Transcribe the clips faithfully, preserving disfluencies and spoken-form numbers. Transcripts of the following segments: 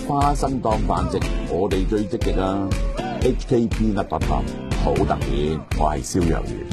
花生當飯食，我哋最積極啊 ！H K P 一百八好特別，我係蕭若元。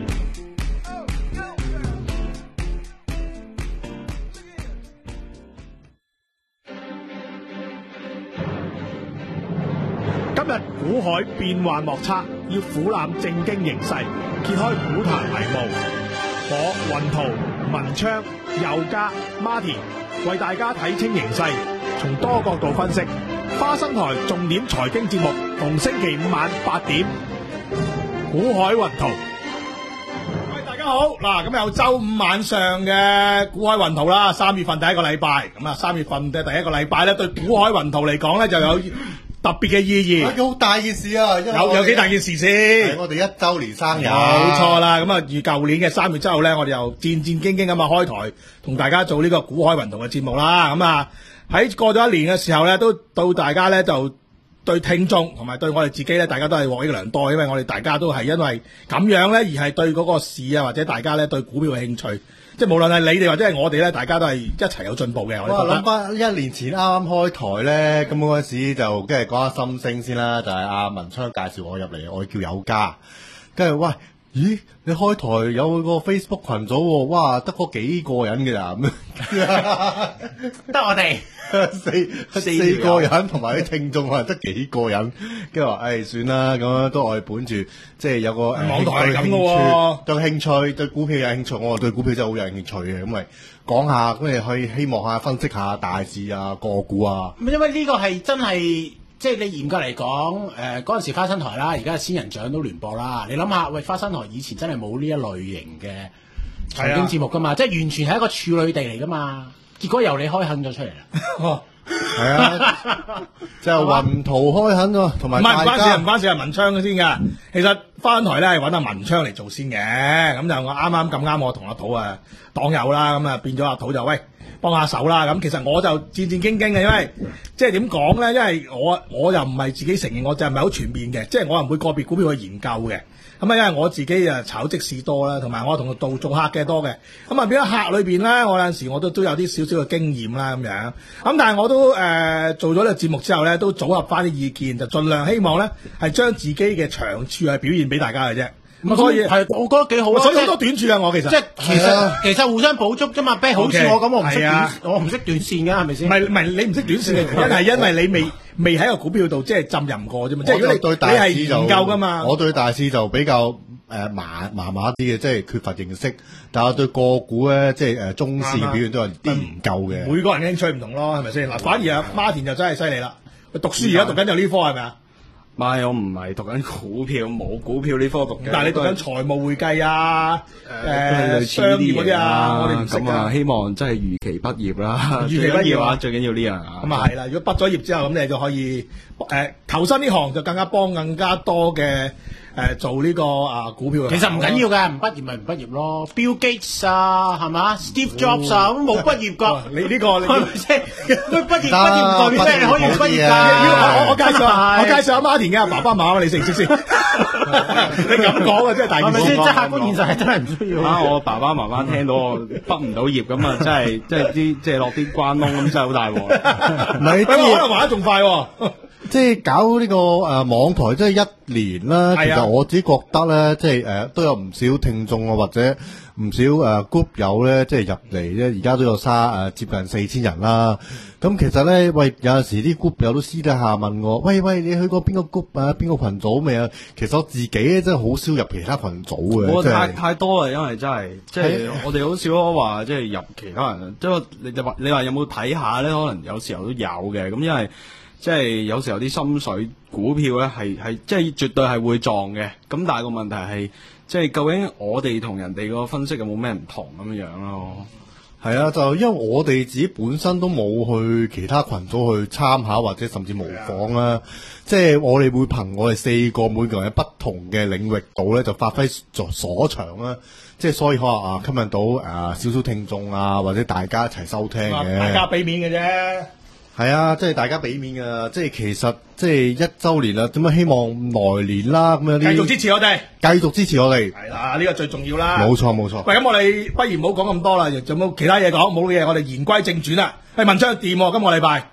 今日股海變幻莫測，要俯瞰正經形勢，揭開股壇迷霧。我雲圖、文昌、佑嘉、Martin 為大家睇清形勢，從多角度分析。花生台重點財經節目，逢星期五晚八點，股海雲圖。喂，大家好，嗱，咁有周五晚上嘅股海雲圖啦，三月份第一個禮拜，咁啊，三月份嘅第一個禮拜咧，對股海雲圖嚟講咧就有特別嘅意義， 好大件事啊！ 有有幾大件事先？ 我哋一周年生日， 冇錯啦。咁啊，如舊年嘅三月之後咧，我哋又戰戰兢兢咁啊開台，同大家做呢個股海雲圖嘅節目啦。咁啊喺過咗一年嘅時候咧，都到大家咧就對聽眾同埋對我哋自己咧，大家都係獲益良多，因為我哋大家都係因為咁樣咧，而係對嗰個市啊，或者大家咧對股票嘅興趣。即係無論係你哋或者係我哋咧，大家都係一齊有進步嘅。我哋諗翻一年前啱啱開台咧，咁嗰陣時就跟住講下心聲先啦，就係、是、阿文昌介紹我入嚟，我叫友嘉，跟住喂，咦，你開台有個 Facebook 群組喎，哇，得嗰幾個人嘅咋咁， 得我哋四四個人同埋啲聽眾啊，得幾個人，跟住話誒算啦，咁樣都我哋本住即係有個網台係咁嘅喎， 對興趣對股票有興趣，我對股票真係好有興趣嘅，咁咪講下，咁你可以希望下分析下大市啊、個股啊。 咁因為呢個係真係。即係你嚴格嚟講，誒嗰陣時花生台啦，而家仙人掌都聯播啦。你諗下，喂，花生台以前真係冇呢一類型嘅財經節目噶嘛，即係完全係一個處女地嚟噶嘛。結果由你開墾咗出嚟啦。 係啊，就雲圖開墾喎，同埋唔係唔關事，唔關事係文昌嘅先㗎。其實花生台咧係揾阿文昌嚟做先嘅，咁就我啱啱咁啱，我同阿土啊黨友啦，咁啊變咗阿土就喂。幫下手啦，咁其實我就戰戰兢兢嘅，因為即係點講咧？因為我我又唔係自己承認，我就唔係好全面嘅，即係我又唔會個別股票去研究嘅。咁啊，因為我自己啊炒即市多啦，同埋我同做做客嘅多嘅。咁啊，變咗客裏邊咧，我有陣時我都都有啲少少嘅經驗啦，咁樣。咁但係我都誒、呃、做咗呢個節目之後咧，都組合翻啲意見，就盡量希望咧係將自己嘅長處係表現俾大家嘅啫。咁所以係， 我覺得幾好啊！ 所以好多短處啊，我其實即係其實其實互相補足啫嘛。譬如好似我咁，我唔識短，我唔識短線㗎，係咪先？ 唔係唔係，你唔識短線嘅原因係因為你未未喺個股票度即係浸淫過啫嘛。即係如果你對大市就你係研究㗎嘛， 我對大市就比較誒麻麻麻啲嘅，即係缺乏認識。但係我對個股咧，即係誒中線表現都係啲唔夠嘅。 每個人興趣唔同咯，係咪先？嗱，反而阿 Martin 就真係犀利啦。佢讀書而家讀緊就呢科係咪啊？ 唔係，我唔係讀緊股票，冇股票呢科讀嘅。 但係你讀緊財務會計啊，誒商業嗰啲啊，我哋唔識咁啊，希望真係如期畢業啦。 如期畢業啊， 最緊要呢樣啊。 咁啊係啦，如果畢咗業之後，咁你就可以誒投身呢行，就更加幫更加多嘅誒做呢個啊股票。 其實唔緊要嘅，唔畢業咪唔畢業咯。Bill Gates 啊，係嘛 ？Steve Jobs 啊，咁冇畢業㗎。 你呢個係咪先？佢畢業畢業唔代表咩？你可以畢業㗎。 我我介紹下，我介紹下 Martin 嘅爸爸媽媽，你識唔識先？你咁講啊，真係大件事。 係咪先？即係客觀現實係真係唔需要。 啊！我爸爸媽媽聽到我畢唔到業咁啊，真係即係啲即係落啲關窿咁，真係好大鑊。 唔係， 可能玩得仲快喎。 即係搞呢、這個誒、呃、網台，即係一年啦。其實我自己覺得咧，即係誒、呃、都有唔少聽眾啊，或者唔少誒、呃、group 友咧，即係入嚟咧，而家都有沙誒、呃、接近四千人啦。咁其實咧，喂，有陣時啲 group 友都私底下問我，喂喂，你去過邊個 group 啊？邊個群組未啊？其實我自己咧真係好少入其他群組嘅。 我太是太多啦，因為真係即係我哋好少話即係入其他人。即係你就話你話有冇睇下咧？可能有時候都有嘅。咁因為即係有時候啲心水股票咧係係即係絕對係會撞嘅。咁但係個問題係即係究竟我哋同人哋個分析有冇咩唔同咁樣樣咯？ 係啊，就因為我哋自己本身都冇去其他群組去參考或者甚至模仿啦，即係我哋會憑我哋四個每個人喺不同嘅領域度咧，就發揮作所長啦。即係所以可能啊，吸引到誒少少聽眾啊，或者大家一齊收聽嘅。 大家俾面嘅啫。 係啊，即係大家俾面噶，即係其實即係一周年啦，點解希望來年啦咁樣啲繼續支持我哋， 繼續支持我哋， 係啦，呢個最重要啦。 冇錯冇錯。 喂，咁我哋不如唔好講咁多啦，仲有冇其他嘢講？冇嘢，我哋言歸正傳啦。係文章掂喎，今個禮拜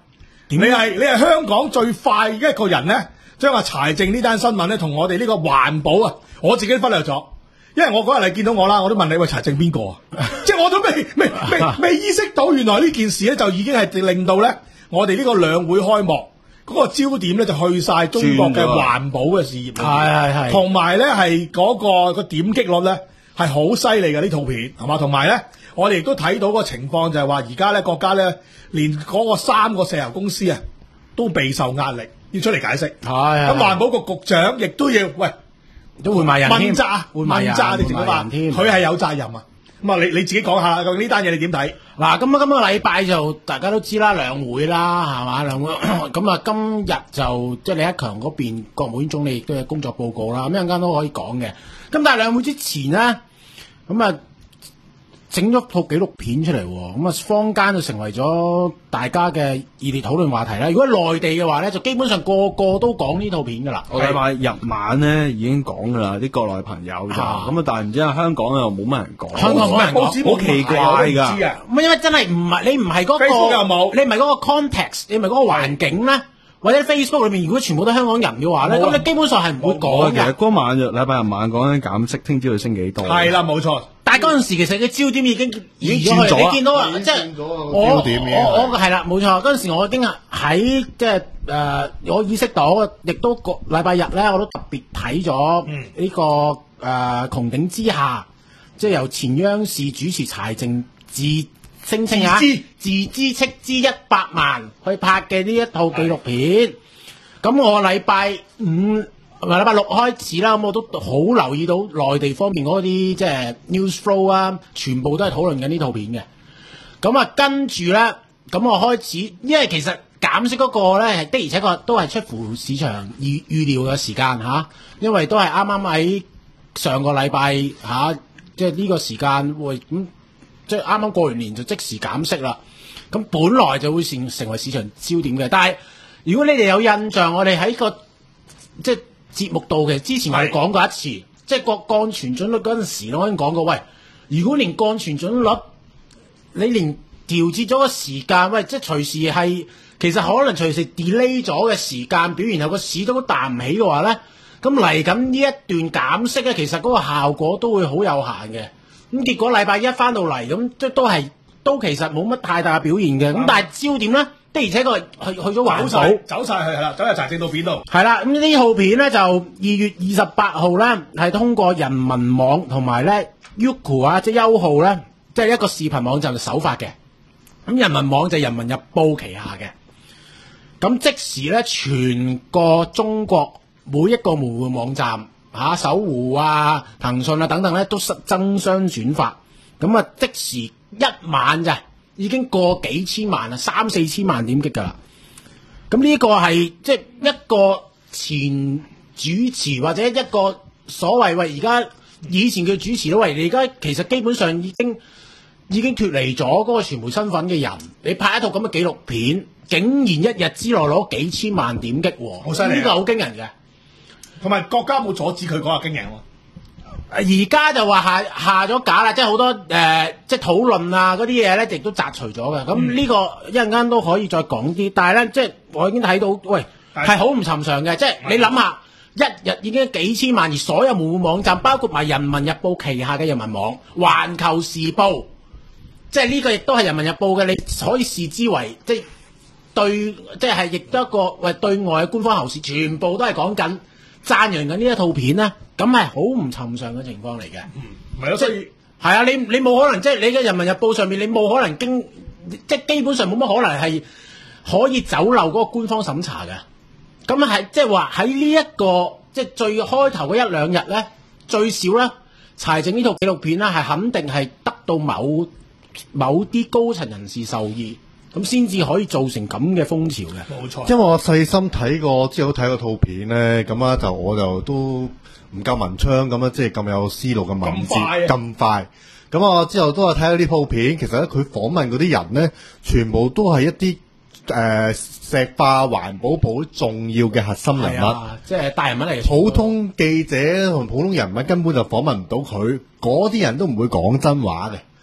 你係你係香港最快一個人咧，將阿柴靜呢單新聞咧同我哋呢個環保啊，我自己忽略咗。因為我嗰日你見到我啦，我都問你喂，柴靜邊個啊？即係我都未未未未意識到，原來呢件事咧就已經係令到咧我哋呢個兩會開幕嗰、那個焦點咧就去晒中國嘅環保嘅事業， 係係係，同埋咧係嗰個個點擊率咧係好犀利嘅呢套片，係嘛？同埋咧我哋亦都睇到個情況就係話而家咧國家咧連嗰個三個石油公司啊都備受壓力，要出嚟解釋。係咁環保局局長亦都要喂。 都會埋人添， 問責問責你知唔知嘛？佢係有責任啊！咁啊，你你自己講下究竟呢單嘢你點睇？ 嗱，咁啊，今個禮拜就大家都知啦，兩會啦，係嘛兩會。咁啊，今日就即係李克強嗰邊國務院總理亦都有工作報告啦，咁一陣間都可以講嘅。咁但係兩會之前呢，咁啊整咗套紀錄片出嚟，咁啊坊間就成為咗大家嘅熱烈討論話題啦。如果內地嘅話咧，就基本上個個都講呢套片噶啦。 我禮拜日晚咧已經講噶啦，啲國內朋友就咁啊，但係唔知香港又冇乜人講， 香港冇人講， 好奇怪㗎。 咁因為真係唔係你唔係嗰個，你唔係嗰個 context，你唔係嗰個環境咧。或者 Facebook 裏面如果全部都香港人嘅話咧，咁你基本上係唔會講嘅。 其實嗰晚就禮拜日晚講緊減息，聽朝要升幾多？ 係啦，冇錯。 但係嗰陣時其實嘅焦點已經移咗去，你見到啊，即係我我我係啦，冇錯。嗰陣時我已經喺即係誒，我意識到，亦都個禮拜日咧，我都特別睇咗呢個誒《穹頂之下》，即係由前央視主持柴靜自聲稱啊，自資斥資一百萬去拍嘅呢一套紀錄片。咁我禮拜五唔係禮拜六開始啦，咁我都好留意到內地方面嗰啲即係 news flow 啊，全部都係討論緊呢套片嘅。咁啊，跟住咧，咁我開始，因為其實減息嗰個咧係的而且確都係出乎市場預預料嘅時間嚇、啊，因為都係啱啱喺上個禮拜嚇，即係呢個時間會咁。即係啱啱過完年就即時減息啦，咁本來就會成成為市場焦點嘅。但係如果你哋有印象，我哋喺個即係節目度嘅之前我哋講過一次，即係個降存準率嗰陣時，我已經講過，喂，如果連降存準率你連調節咗個時間，喂，即係隨時係其實可能隨時 delay 咗嘅時間表，然後個市都彈唔起嘅話咧，咁嚟緊呢一段減息咧，其實嗰個效果都會好有限嘅。咁結果禮拜一翻到嚟，咁即都係都其實冇乜太大嘅表現嘅。咁但係焦點咧，的而且確去去咗環保， 走晒去係啦，走入柴靜套片度。係啦，咁呢套片咧就二月二十八號咧係通過人民網同埋咧 Youku 啊，即係優酷咧，即係一個視頻網站首發嘅。咁人民網就係人民日報旗下嘅。咁即時咧，全個中國每一個門戶網站。嚇，搜狐啊、騰訊啊等等咧，都爭相轉發，咁啊即時一晚咋，已經過幾千萬啊，三四千萬點擊㗎啦。咁呢個係即係一個前主持或者一個所謂喂，而家以前叫主持咯，喂，你而家其實基本上已經已經脫離咗嗰個傳媒身份嘅人，你拍一套咁嘅紀錄片，竟然一日之內攞幾千萬點擊喎， 好犀利， 呢個好驚人嘅。 同埋國家冇阻止佢講下經營喎， 而家就話下下咗架啦，即係好多誒、呃，即係討論啊嗰啲嘢咧，亦都摘除咗嘅。咁呢、嗯、個一陣間都可以再講啲，但係咧，即係我已經睇到，喂，係好唔尋常嘅。即係你諗下，一日已經幾千萬，而所有門戶網站，包括埋人民日報旗下嘅人民網、環球時報，即係呢個亦都係人民日報嘅，你可以視之為即係對，即係亦都一個喂對外嘅官方喉舌，全部都係講緊。讚揚緊呢一套片咧，咁係好唔尋常嘅情況嚟嘅。 嗯，唔係咯，所以係啊，你你冇可能即係你嘅人民日報上面，你冇可能經即係基本上冇乜可能係可以走漏嗰個官方審查嘅。咁係即係話喺呢一個即係最開頭嗰一兩日咧，最少咧，柴靜呢套紀錄片咧係肯定係得到某某啲高層人士授意。咁先至可以造成咁嘅風潮嘅， 冇錯。 因為我細心睇過之後睇個套片咧，咁啊就我就都唔夠文昌咁啊，即係咁有思路嘅文字咁快。咁啊之後都係睇到呢套片，其實咧佢訪問嗰啲人咧，全部都係一啲誒、呃、石化環保部重要嘅核心人物， 啊、即係大人物嚟嘅。 普通記者同普通人物根本就訪問唔到佢，嗰啲人都唔會講真話嘅。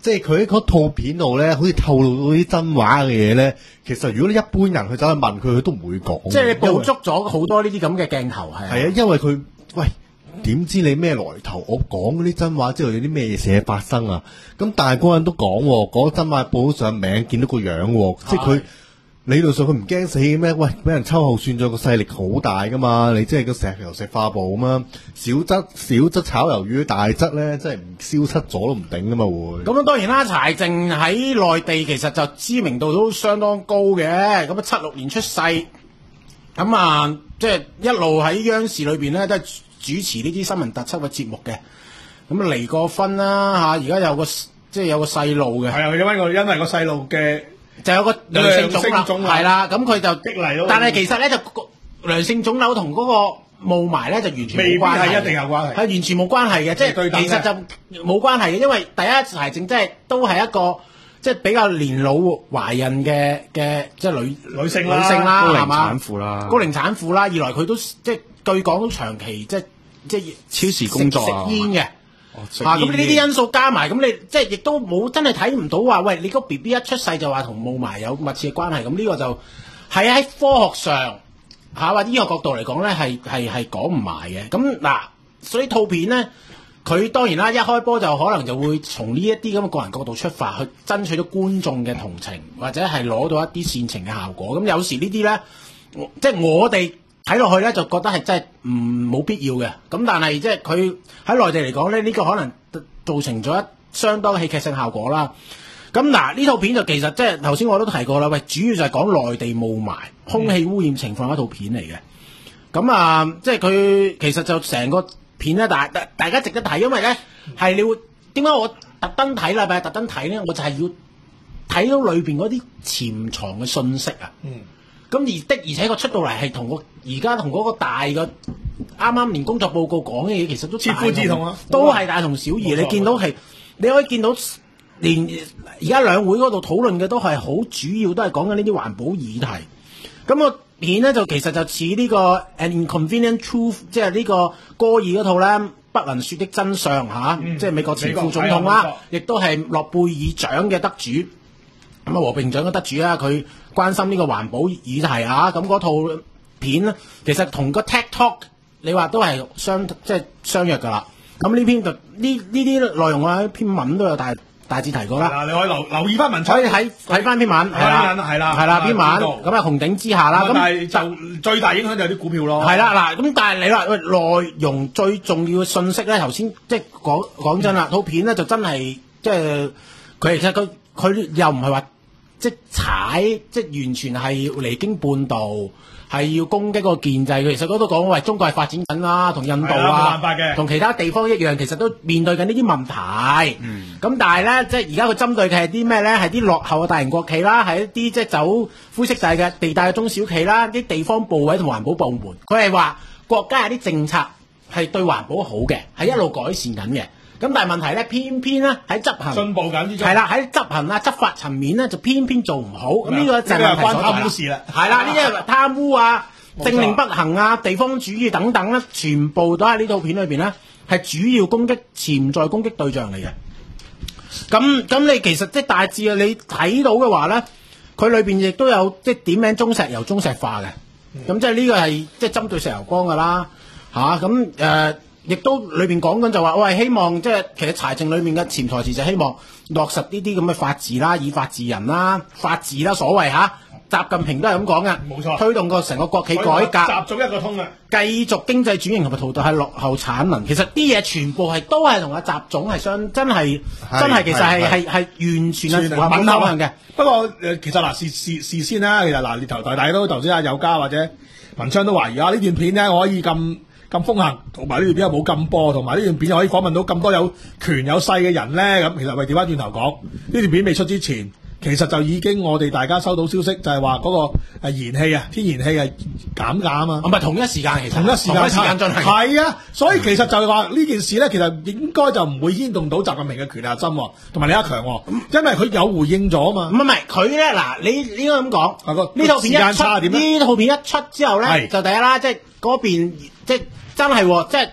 即係佢喺嗰套片度咧，好似透露到啲真話嘅嘢咧。其實如果你一般人去走去問佢，佢都唔會講。 即係你捕捉咗好多呢啲咁嘅鏡頭係。 係啊，因為佢喂點知你咩來頭？我講嗰啲真話之後有啲咩事發生啊？咁但係嗰個人都講喎，嗰真話報上名，見到個樣喎，即係佢。理論上佢唔驚死咩？喂，俾人秋後算賬個勢力好大噶嘛？你即係個石油石化部咁啊，小則小則炒魷魚，大則咧即係唔消失咗都唔頂噶嘛會。 咁啊當然啦，柴靜喺內地其實就知名度都相當高嘅。咁啊七六年出世，咁啊即係一路喺央視裏邊咧都係主持呢啲新聞特輯嘅節目嘅。咁啊離過婚啦嚇，而家有個即係有個細路嘅。係啊，因為個因為個細路嘅。 就有個良性腫瘤，係啦，咁佢就激勵咯。 但係其實咧，就良性腫瘤同嗰個霧霾咧，就完全冇關係， 係一定有關係， 係完全冇關係嘅，即係其實就冇關係嘅，因為第一柴靜即係都係一個即係比較年老懷孕嘅嘅即係女女性啦， 女性啦，係嘛？ 高齡產婦啦， 高齡產婦啦，二來佢都即係據講都長期即係即係超時工作啊， 食煙嘅。啊！咁呢啲因素加埋，咁你即係亦都冇真係睇唔到話，喂，你個 B B 一出世就話同霧霾有密切嘅關係，咁呢個就係喺科學上嚇或者醫學角度嚟講咧，係係係講唔埋嘅。咁嗱，所以套片咧，佢當然啦，一開波就可能就會從呢一啲咁嘅個人角度出發，去爭取到觀眾嘅同情，或者係攞到一啲煽情嘅效果。咁有時呢啲咧，即係我哋睇落去咧，就覺得係真係唔冇必要嘅。咁但係即係佢喺內地嚟講咧，呢、這個可能造成咗一相當戲劇性效果啦。咁嗱，呢套片就其實即係頭先我都提過啦，喂，主要就係講內地霧霾、空氣污染情況一套片嚟嘅。咁啊，即係佢其實就成個片咧，大大大家值得睇，因為咧係你會點解我特登睇啦？咪特登睇咧，我就係要睇到裏邊嗰啲潛藏嘅信息啊。嗯。咁而的而且確出到嚟係同個而家同嗰個大嘅啱啱連工作報告講嘅嘢，其實都切膚之痛啊，都係大同小異。你見到係你可以見到連而家兩會嗰度討論嘅都係好主要，都係講緊呢啲環保議題。咁個片咧就其實就似呢個 An Inconvenient Truth， 即係呢個戈爾嗰套咧不能說的真相嚇，嗯、即係美國前副總統啦，亦都係諾貝爾獎嘅得主。咁啊和平獎嘅得主啦，佢關心呢個環保議題啊，咁嗰套片咧，其實同個 Tech Talk 你話都係相即係相約㗎啦。咁呢篇就呢呢啲內容啊，篇文都有大大致提過啦。 嗱，你可以留留意翻文章， 可以睇睇翻篇文，係啦，係啦，係啦，篇文咁啊紅頂之下啦。咁但係就最大影響就係啲股票咯。係啦，嗱，咁但係你話喂內容最重要嘅信息咧，頭先即係講講真啦，套片咧就真係即係佢其實佢佢又唔係話。即係踩，即係完全係離經叛道，係要攻擊嗰個建制。其實嗰度講喂，中國係發展緊啦，同印度啊，同其他地方一樣，其實都面對緊呢啲問題。咁、嗯、但係咧，即係而家佢針對嘅係啲咩咧？係啲落後嘅大型國企啦，係一啲即係走灰色地嘅地帶嘅中小企啦，啲地方部委同環保部門。佢係話國家有啲政策係對環保好嘅，係一路改善緊嘅。咁但係問題咧，偏偏咧喺執行進步緊之中， 係啦，喺執行啊執法層面咧就偏偏做唔好。咁呢個就係問題所在啦。關貪污事啦，係啦，呢啲係貪污啊、政令不行啊、地方主義等等咧，全部都喺呢套片裏邊咧係主要攻擊潛在攻擊對象嚟嘅。咁咁你其實即係大致啊，你睇到嘅話咧，佢裏邊亦都有即係點名中石油中石化嘅。咁、嗯、即係呢個係即係針對石油光㗎啦，嚇咁誒。亦都裏邊講緊就話，我係希望即係其實財政裏面嘅潛台詞就希望落實呢啲咁嘅法治啦，以法治人啦，法治啦，所謂嚇，習近平都係咁講嘅，冇錯，推動個成個國企改革， 習總一個通嘅， 繼續經濟轉型同埋淘汰落後產能。其實啲嘢全部係都係同阿習總係相真係真係其實係係係完全係吻合嘅。 不過誒，其實嗱事事事先啦，其實嗱，你頭大家都頭先阿友嘉或者文昌都懷疑啊，呢段片咧可以咁。咁風行，同埋呢段片又冇禁播，同埋呢段片又可以訪問到咁多有權有勢嘅人咧。咁其實喂，調翻轉頭講，呢段片未出之前，其實就已經我哋大家收到消息，就係話嗰個誒燃氣啊，天然氣係減價啊嘛。 唔係同一時間，其實同一時間， 同一時間進行。 係啊，所以其實就係話呢件事咧，其實應該就唔會牽動到習近平嘅權力核心，同埋李克強，因為佢有回應咗啊嘛。唔係唔係，佢咧嗱，你應該咁講。呢套片一出，呢套片一出之後咧，就第一啦，即係嗰邊即係。真係、哦，即係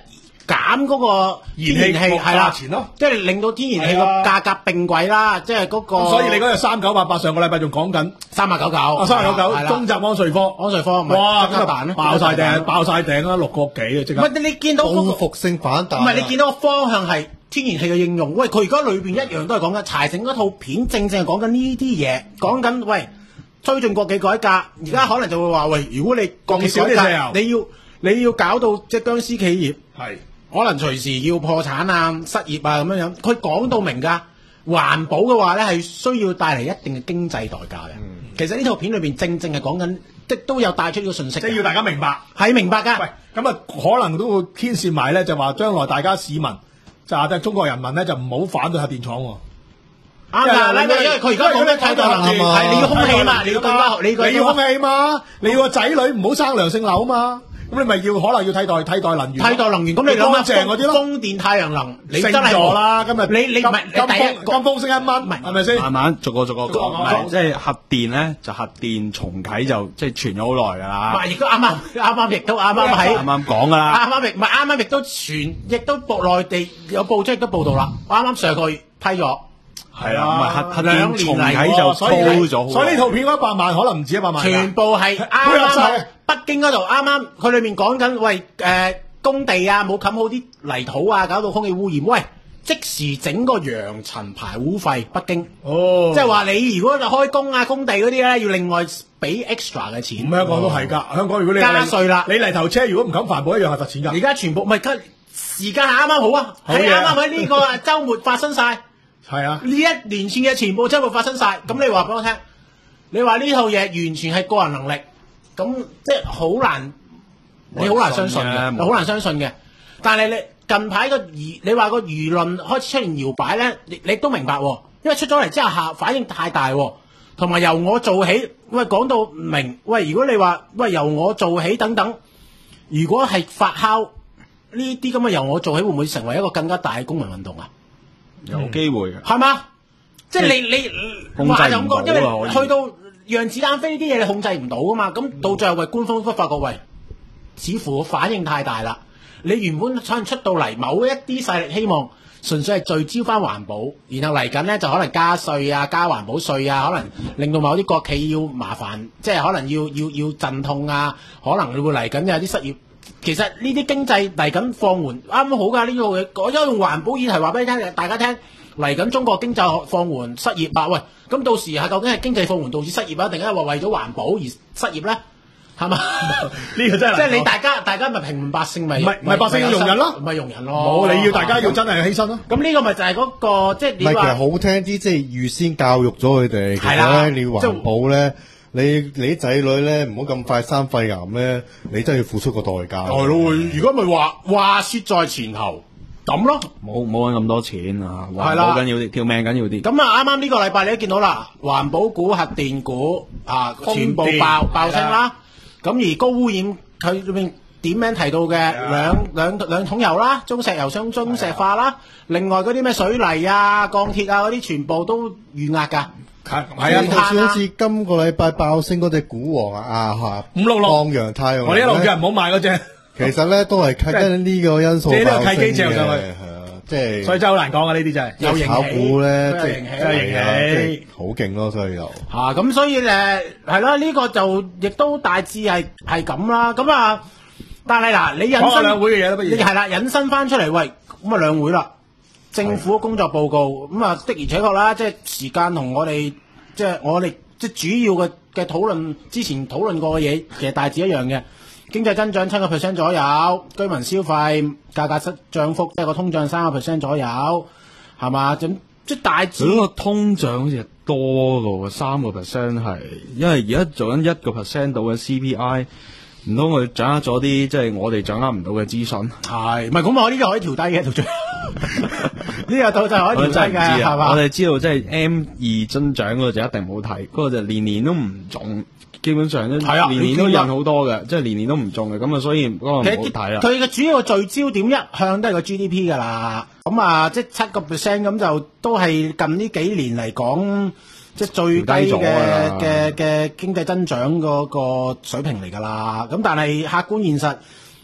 減嗰個天然氣係啦，即係令到天然氣個價格並軌啦，即係嗰個。 所以你嗰日三九八八上個禮拜仲講緊三百九九， 三百九九，中集安瑞科， 安瑞科， 哇， 咁啊爆晒頂，爆晒頂啦，六個幾啊，即刻。 唔係你見到嗰個報復性反彈， 唔係你見到個方向係天然氣嘅應用。喂，佢而家裏邊一樣都係講緊柴靜嗰套片，正正係講緊呢啲嘢，講緊喂推進國企改革。而家可能就會話喂，如果你國企改革，你要你要搞到即係僵屍企業係。可能隨時要破產啊、失業啊咁樣樣，佢講到明㗎。環保嘅話咧，係需要帶嚟一定嘅經濟代價嘅。嗯、其實呢套片裏邊正正係講緊，即都有帶出呢個信息。即係要大家明白， 係明白㗎。 喂，咁啊，可能都會牽涉埋咧，就話將來大家市民就係中國人民咧，就唔好反對核電廠喎。 啱啊！因為佢而家講緊替代能源，係你要空氣嘛，你要更加，你你要空氣嘛，你要個仔女唔好生良性瘤嘛。咁你咪要可能要替代替代能源， 替代能源咁你諗正嗰啲咯， 風電、太陽能，你真係咗啦。今日你你唔係金風金風升一蚊，係咪先？ 慢慢逐個逐個講，即係核電咧，就核電重啟就即係傳咗好耐㗎啦。 唔係，亦都啱啱啱啱亦都啱啱喺啱啱講㗎啦。 啱啱亦唔係啱啱亦都傳，亦都報內地有報章亦都報道啦。啱啱上個月批咗。 係啦，唔係核核電重啟就高咗， 所以呢套片嗰一百萬可能唔止一百萬， 全部係啱啱北京嗰度啱啱佢裏面講緊，喂誒工地啊冇冚好啲泥土啊，搞到空氣污染，喂即時整個揚塵排污費北京，哦，即係話你如果就開工啊工地嗰啲咧，要另外俾 extra 嘅錢。 香港都係㗎，香港如果你加稅啦， 你泥頭車如果唔冚帆布一樣係罰錢㗎。 而家全部唔係，時間係啱啱好啊，係啱啱喺呢個週末發生晒。 係啊！ 呢一連串嘅全部真會發生晒，咁、嗯、你話俾我聽，你話呢套嘢完全係個人能力，咁即係好難，你好難相信嘅，好難相信嘅。但係你近排個輿，你話個輿論開始出現搖擺咧，你你都明白喎，因為出咗嚟之後下反應太大，同埋由我做起，喂講到明，喂如果你話喂由我做起等等，如果係發酵呢啲咁嘅由我做起，會唔會成為一個更加大嘅公民運動啊？ 有機會嘅， 係嘛？即係你你話就咁講，因為去到讓子彈飛呢啲嘢，你控制唔到噶嘛。咁、嗯、到最後，喂官方都發覺，喂，似乎反應太大啦。你原本可能出到嚟某一啲勢力，希望純粹係聚焦翻環保，然後嚟緊咧就可能加稅啊、加環保稅啊，可能令到某啲國企要麻煩，即係可能要要要陣痛啊，可能你會嚟緊有啲失業。其實呢啲經濟嚟緊放緩，啱啱好㗎呢個嘢。我而家用環保議題話俾你聽，大家聽嚟緊中國經濟放緩失業啊！喂，咁到時係究竟係經濟放緩導致失業啊，定係話為咗環保而失業咧？係嘛？呢個真係即係你大家，大家咪平民百姓咪唔係唔係百姓要容忍咯，唔係容忍咯。 冇你要大家要真係犧牲咯。 咁呢個咪就係嗰個即係你話。唔係其實好聽啲，即係預先教育咗佢哋。其實咧，你環保咧。你你啲仔女咧唔好咁快生肺癌咧，你真係要付出個代價。 係咯，如果咪話話説在前頭咁咯， 冇冇揾咁多錢啊，環保緊要啲，條命緊要啲。 咁啊，啱啱呢個禮拜你都見到啦，環保股、核電股啊，全部爆爆升啦。咁而高污染佢裏面點名提到嘅兩兩兩桶油啦，中石油商中石化啦，另外嗰啲咩水泥啊、鋼鐵啊嗰啲，全部都預壓㗎。 係啊，就算好似今個禮拜爆升嗰隻股王啊，啊嚇五六六光陽太陽， 我哋一路叫人唔好買嗰隻。 其實咧都係契跟呢個因素爆升嘅。 呢個契機之後上去， 係啊，即係。所以真係好難講啊！呢啲真係有炒股咧，即係真係型起， 好勁咯！所以就嚇咁，所以誒係啦，呢個就亦都大致係係咁啦。咁啊，但係嗱，你引申兩會嘅嘢都不如。 你係啦，引申翻出嚟，喂，咁啊兩會啦，政府工作報告咁啊的而且確啦，即係時間同我哋。即係我哋即係主要嘅嘅討論，之前討論過嘅嘢，其實大致一樣嘅。經濟增長七個 percent 左右，居民消費價格失漲幅即係個通脹三個 percent 左右，係嘛？咁即係大致。 佢嗰個通脹好似係多嘅喎，三個 percent 係，因為而家做緊一個 percent 度嘅 C P I， 唔通佢掌握咗啲即係我哋掌握唔到嘅資訊？ 係，唔係咁我呢個可以調低嘅，到最後。呢個到就可以調低嘅，係嘛？ 我哋知道即係 M 二增長嗰個就一定冇睇，嗰個就年年都唔中，基本上都年年都印好多嘅，即係年年都唔中嘅，咁啊所以嗰個唔好睇啦。 佢嘅主要聚焦點一向都係個 G D P 噶啦，咁啊即係七個 percent 咁就都係近呢幾年嚟講即係最低嘅嘅嘅經濟增長嗰個水平嚟噶啦。咁但係客觀現實。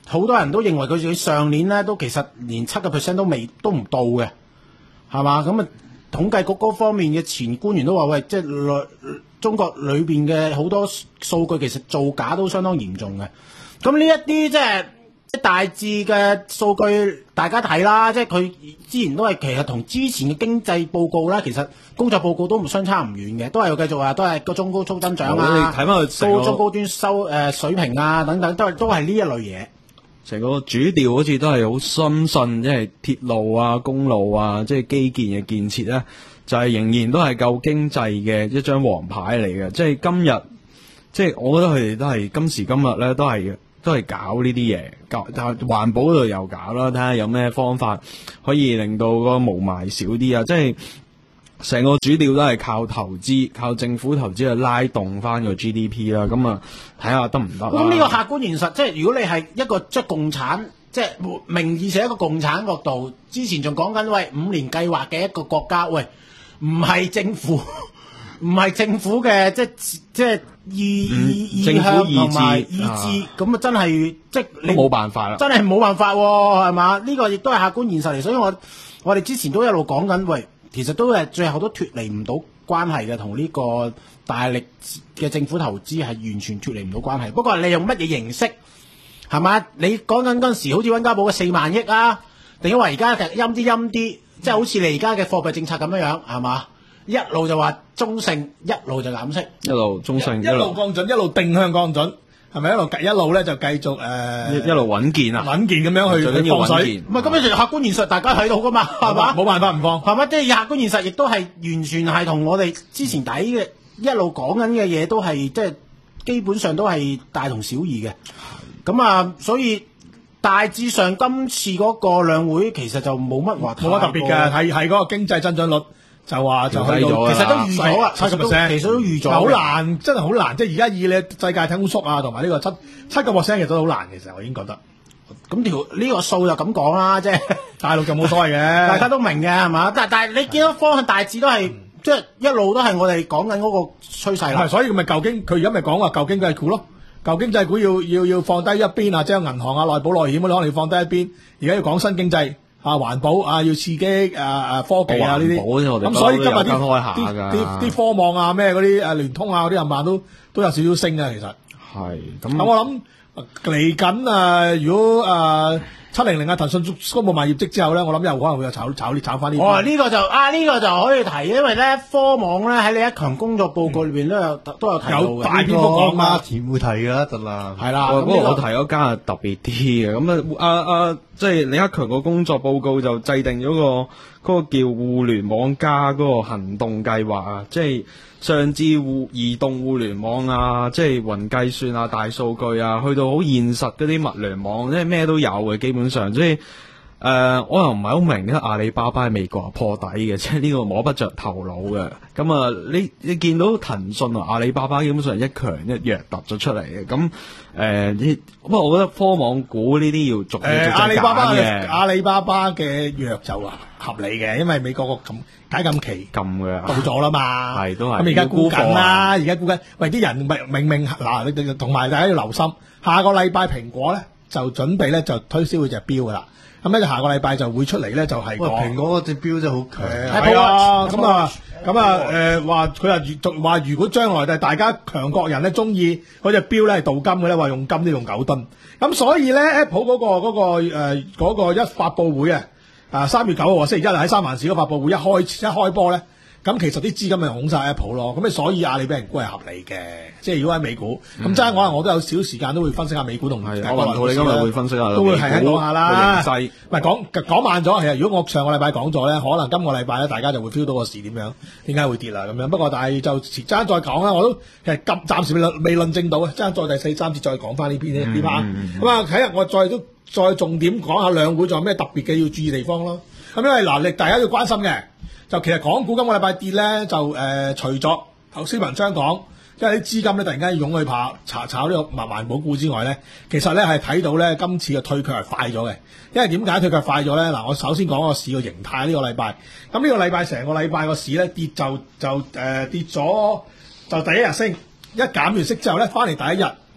好多人都認為佢佢上年咧都其實連七個 percent 都未都唔到嘅，係嘛？咁啊，統計局嗰方面嘅前官員都話喂，即係中國裏邊嘅好多數據其實造假都相當嚴重嘅。咁呢一啲即係即係大致嘅數據，大家睇啦。即係佢之前都係其實同之前嘅經濟報告啦，其實工作報告都唔相差唔遠嘅，都係繼續話都係個中高速增長啊， 睇翻佢高中高端收誒、呃、水平啊等等，都係都係呢一類嘢。 成個主調好似都係好深信，即係鐵路啊、公路啊，即係基建嘅建設咧，就係、是、仍然都係夠經濟嘅一張王牌嚟嘅。即係今日，即係我覺得佢哋都係今時今日咧，都係都係搞呢啲嘢，搞但係環保度又搞啦，睇下有咩方法可以令到個霧霾少啲啊！即係成個主調都係靠投資，靠政府投資去拉動翻個 G D P 啦。咁啊，睇下得唔得？ 咁呢個客觀現實，即係如果你係一個即係共產，即係名義上一個共產角度，之前仲講緊喂五年計劃嘅一個國家，喂唔係政府，唔係政府嘅即係即係意意意向同埋意志，咁啊真係即係你冇辦法啦， 真係冇辦法喎，係嘛？呢個亦都係客觀現實嚟，所以我我哋之前都一路講緊喂。其實都係最後都脫離唔到關係嘅，同呢個大力嘅政府投資係完全脫離唔到關係。不過你用乜嘢形式係嘛？你講緊嗰陣時好似溫家寶嘅四萬億啊，定因為而家陰啲陰啲，即係好似你而家嘅貨幣政策咁樣樣係嘛？一路就話中性，一路就減息， 一路中性， 一路降準，一路定向降準。係咪一路一路咧就繼續誒、呃、 一路穩健啊， 穩健咁樣去去放水？ 唔係咁樣，其實客觀現實大家睇到噶嘛，係嘛？ 冇辦法唔放， 係嘛？即係客觀現實，亦都係完全係同我哋之前睇嘅一路講緊嘅嘢都係即係基本上都係大同小異嘅。咁啊，所以大致上今次嗰個兩會其實就冇乜話冇乜特別嘅，係係嗰個經濟增長率。就話就去到， 其實都預咗啦， 七個 percent， 其實都預咗。 好難，真係好難。即係而家以你世界通縮啊，同埋呢個七七個 percent 其實都好難。其實我已經覺得， 咁條呢個數就咁講啦，即係大陸就冇所謂嘅， 大家都明嘅係嘛？但但係你見到方向大致都係即係一路都係我哋講緊嗰個趨勢啦。 係，所以咪舊經佢而家咪講話舊經濟股咯，舊經濟股要要要放低一邊啊，即係銀行啊、內保內險嗰啲可能要放低一邊，而家要講新經濟。啊，環保啊，要刺激啊啊科技啊呢啲，咁所以今日啲啲啲啲科網啊咩嗰啲誒聯通啊嗰啲冚唪唥都都有少少升啊，其實係咁。 咁我諗嚟緊啊，如果誒七零零啊騰訊公佈埋業績之後咧，我諗又可能會有炒炒啲炒翻啲。 哦，呢、這個就啊呢、這個就可以提，因為咧科網咧喺李克強工作報告裏邊都有、嗯、都有提到有大篇幅講嘛， 田會提㗎啦，得啦。 係啦， 不過我提嗰間係特別啲嘅，咁啊啊啊，即係李克強個工作報告就制定咗個嗰個叫互聯網加嗰個行動計劃啊，即係上至互移動互聯網啊，即係雲計算啊、大數據啊，去到好現實嗰啲物聯網，即係咩都有嘅，基本上，所以誒、呃，我又唔係好明咧，阿里巴巴喺美國破底嘅，即係呢個摸不着頭腦嘅。咁啊，你你見到騰訊同阿里巴巴基本上一強一弱突咗出嚟嘅，咁誒，不過我覺得科網股呢啲要逐漸逐漸減嘅。阿里巴巴嘅阿里巴巴嘅弱就合理嘅，因為美國個咁解禁期禁嘅到咗啦嘛， 係都係。 咁而家估緊啦，而家估緊，喂啲人明明明嗱，你哋同埋大家要留心，下個禮拜蘋果咧就準備咧就推銷佢隻錶噶啦。咁咧就下個禮拜就會出嚟咧，就係講蘋果嗰隻錶真係好強， 係啊，咁啊，咁啊，誒話佢話話如果將來大家強國人咧中意嗰隻錶咧係鍍金嘅咧，話用金都用九噸，咁所以咧 Apple 嗰個嗰個誒嗰個一發佈會啊，啊三月九號星期一喺三藩市嗰發佈會一開一開波咧。咁其實啲資金咪拱晒 Apple 咯，咁所以阿里俾人估係合理嘅，即係如果喺美股，咁真係可能我都有少時間都會分析下美股同埋。 我雲圖你今日會分析下， 都會係講下啦。 細唔係講講慢咗，係啊！如果我上個禮拜講咗咧，可能今個禮拜咧大家就會 feel 到個市點樣，點解會跌啦咁樣。不過但係就遲陣再講啦，我都其實暫暫時未論未論證到啊，爭再第四三節再講翻呢篇呢呢 part。咁啊，睇下我再都再重點講下兩會仲有咩特別嘅要注意地方咯。咁因為嗱，你大家要關心嘅。就其實港股今個禮拜跌咧，就誒、呃、除咗頭先文章講，因為啲資金咧突然間要湧去爬查炒呢個環環保股之外咧，其實咧係睇到咧今次嘅退卻係快咗嘅。因為點解退卻快咗咧？嗱，我首先講個市嘅形態呢個禮拜。咁呢個禮拜成個禮拜個市咧跌就就誒、呃、跌咗，就第一日升，一減完息之後咧，翻嚟第一日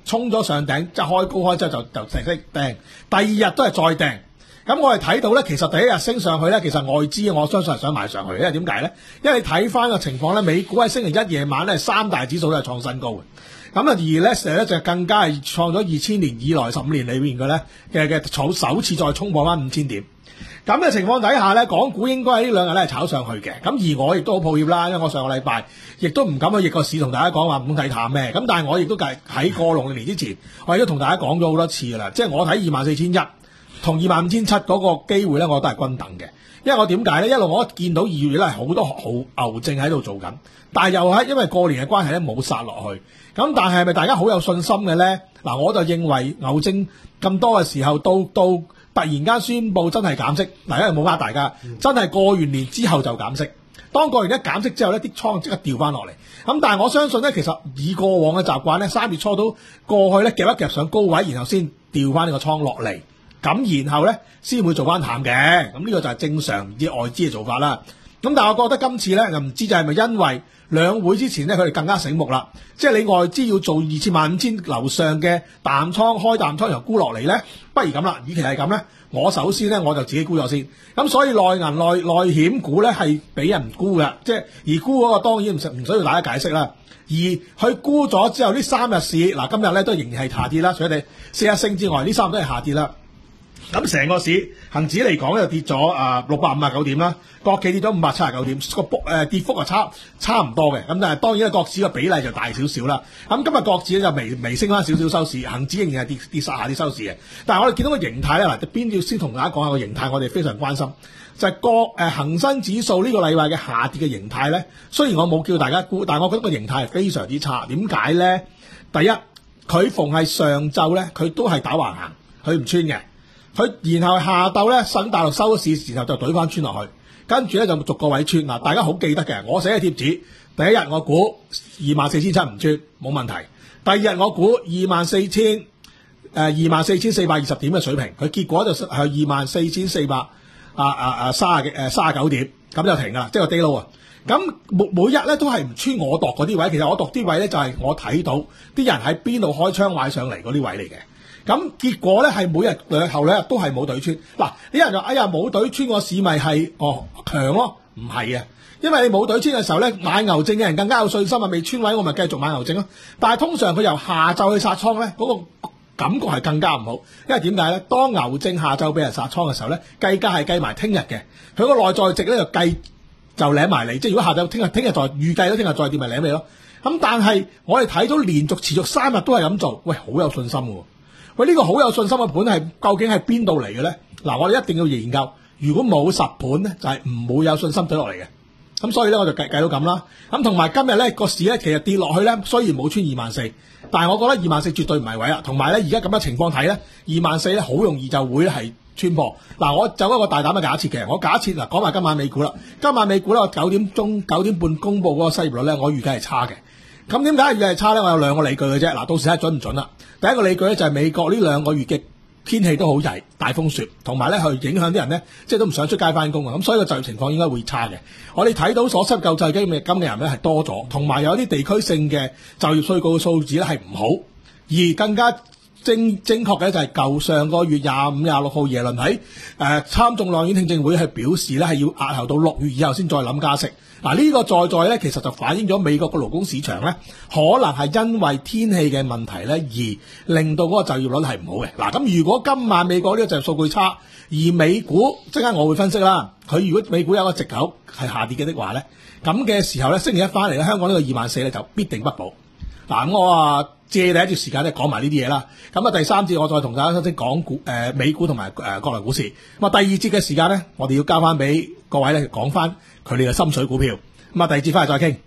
衝咗上頂，即係開高開之後就就成息掟，第二日都係再掟。咁我哋睇到咧，其實第一日升上去咧，其實外資我相信係想買上去，因為點解咧？因為你睇翻個情況咧，美股喺星期一夜晚咧，三大指數都係創新高嘅。咁啊，而咧成日咧就更加係創咗二千年以來十五年裏面嘅咧嘅嘅首首次再衝破翻五千點。咁嘅情況底下咧，港股應該喺呢兩日咧係炒上去嘅。咁而我亦都好抱歉啦，因為我上個禮拜亦都唔敢去逆個市同大家講話唔睇淡咩。咁但係我亦都計喺過農曆年之前，我亦都同大家講咗好多次㗎啦。即係我睇二萬四千一同二萬五千七嗰個機會咧，我都係均等嘅。因為我點解咧？一路我見到二月咧好多好牛證喺度做緊，但係又係因為過年嘅關係咧冇殺落去。咁但係係咪大家好有信心嘅咧？嗱，我就認為牛證咁多嘅時候，到到突然間宣布真係減息，嗱，因為冇呃大家，真係過完年之後就減息。當過完一減息之後咧，啲倉即刻掉翻落嚟。咁但係我相信咧，其實以過往嘅習慣咧，三月初都過去咧夾一夾上高位，然後先掉翻呢個倉落嚟。咁然後咧先會做翻淡嘅，咁呢個就係正常啲外資嘅做法啦。咁但係我覺得今次咧就唔知就係咪因為兩會之前咧佢哋更加醒目啦，即係你外資要做二千萬五千樓上嘅淡倉開淡倉又沽落嚟咧，不如咁啦，與其係咁咧，我首先咧我就自己沽咗先。咁所以內銀內內險股咧係俾人沽嘅，即係而沽嗰個當然唔唔需要大家解釋啦。而佢沽咗之後呢三日市嗱今日咧都仍然係下跌啦，除咗你四日升之外，呢三日都係下跌啦。咁成個市恒指嚟講就跌咗啊六百五十九點啦，國企跌咗五百七十九點，個幅誒跌幅啊差差唔多嘅。咁但係當然咧，國指嘅比例就大少少啦。咁今日國指咧就微微升翻少少收市，恒指仍然係跌跌殺下啲收市嘅。但係我哋見到個形態咧，嗱邊要先同大家講下個形態，我哋非常關心就係國誒恆生指數呢個禮拜嘅下跌嘅形態咧。雖然我冇叫大家估，但係我覺得個形態係非常之差。點解咧？第一，佢逢係上晝咧，佢都係打橫行，佢唔穿嘅。佢然後下晝咧，省大陸收市時候就懟翻穿落去，跟住咧就逐個位穿嗱。大家好記得嘅，我寫嘅貼紙，第一日我估二萬四千七唔穿冇問題，第二日我估二萬四千誒二萬四千四百二十點嘅水平，佢結果就係二萬四千四百啊啊啊三十誒三十九點，咁就停噶啦，即係個 day low啊。咁每每日咧都係唔穿我度嗰啲位，其實我度啲位咧就係我睇到啲人喺邊度開槍買上嚟嗰啲位嚟嘅。咁結果咧係每日兩後兩日都係冇對穿。嗱，啲人就哎呀冇對穿個市咪係哦強咯，唔係啊，因為你冇對穿嘅時候咧，買牛證嘅人更加有信心啊，未穿位我咪繼續買牛證咯。但係通常佢由下晝去殺倉咧，嗰、那個感覺係更加唔好，因為點解咧？當牛證下晝俾人殺倉嘅時候咧，計價係計埋聽日嘅，佢個內在值咧就計就領埋你，即係如果下晝聽日聽日再預計咗聽日再跌咪領你咯。咁但係我哋睇到連續持續三日都係咁做，喂，好有信心喎。喂，呢個好有信心嘅盤係究竟係邊度嚟嘅咧？嗱，我哋一定要研究。如果冇實盤咧，就係唔會有信心跌落嚟嘅。咁所以咧，我就計計到咁啦。咁同埋今日咧個市咧，其實跌落去咧，雖然冇穿二萬四，但係我覺得二萬四絕對唔係位啦。同埋咧，而家咁嘅情況睇咧，二萬四咧好容易就會係穿破。嗱，我走一個大膽嘅假設嘅，我假設嗱講埋今晚美股啦。今晚美股咧，我九點鐘九點半公佈嗰個失業率咧，我預計係差嘅。咁點解預計係差咧？我有兩個理據嘅啫。嗱，到時睇準唔準啦。第一個理據咧就係美國呢兩個月嘅天氣都好曳，大風雪，同埋咧去影響啲人咧，即係都唔想出街翻工啊。咁所以個就業情況應該會差嘅。我哋睇到所失救濟金嘅今年人咧係多咗，同埋有啲地區性嘅就業數據嘅數字咧係唔好，而更加正正確嘅就係舊上個月廿五、廿六號耶倫喺誒參眾兩院聽證會係表示咧係要押後到六月以後先再諗加息。嗱，呢個在在咧，其實就反映咗美國嘅勞工市場咧，可能係因為天氣嘅問題咧，而令到嗰個就業率係唔好嘅。嗱，咁如果今晚美國呢個就業數據差，而美股即刻我會分析啦，佢如果美股有個藉口係下跌嘅的話咧，咁嘅時候咧，星期一翻嚟咧，香港呢個二萬四咧就必定不保。嗱，咁我啊借第一節時間咧講埋呢啲嘢啦。咁啊第三節我再同大家分析港股、誒美股同埋誒國內股市。咁啊第二節嘅時間咧，我哋要交翻俾各位咧講翻佢哋嘅心水股票。咁啊第二節翻嚟再傾。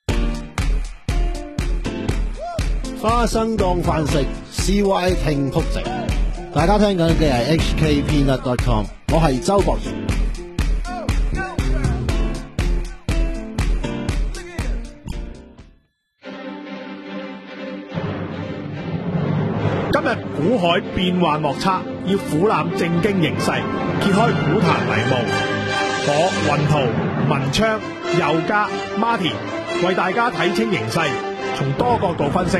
花生當飯食 ，C Y 聽曲直。大家聽緊嘅係 H K Peanut dot com， 我係周博賢。 今日股海變幻莫測，要俯瞰正經形勢，揭開股壇迷霧。我雲圖、文昌、佑嘉、Martin 為大家睇清形勢，從多角度分析，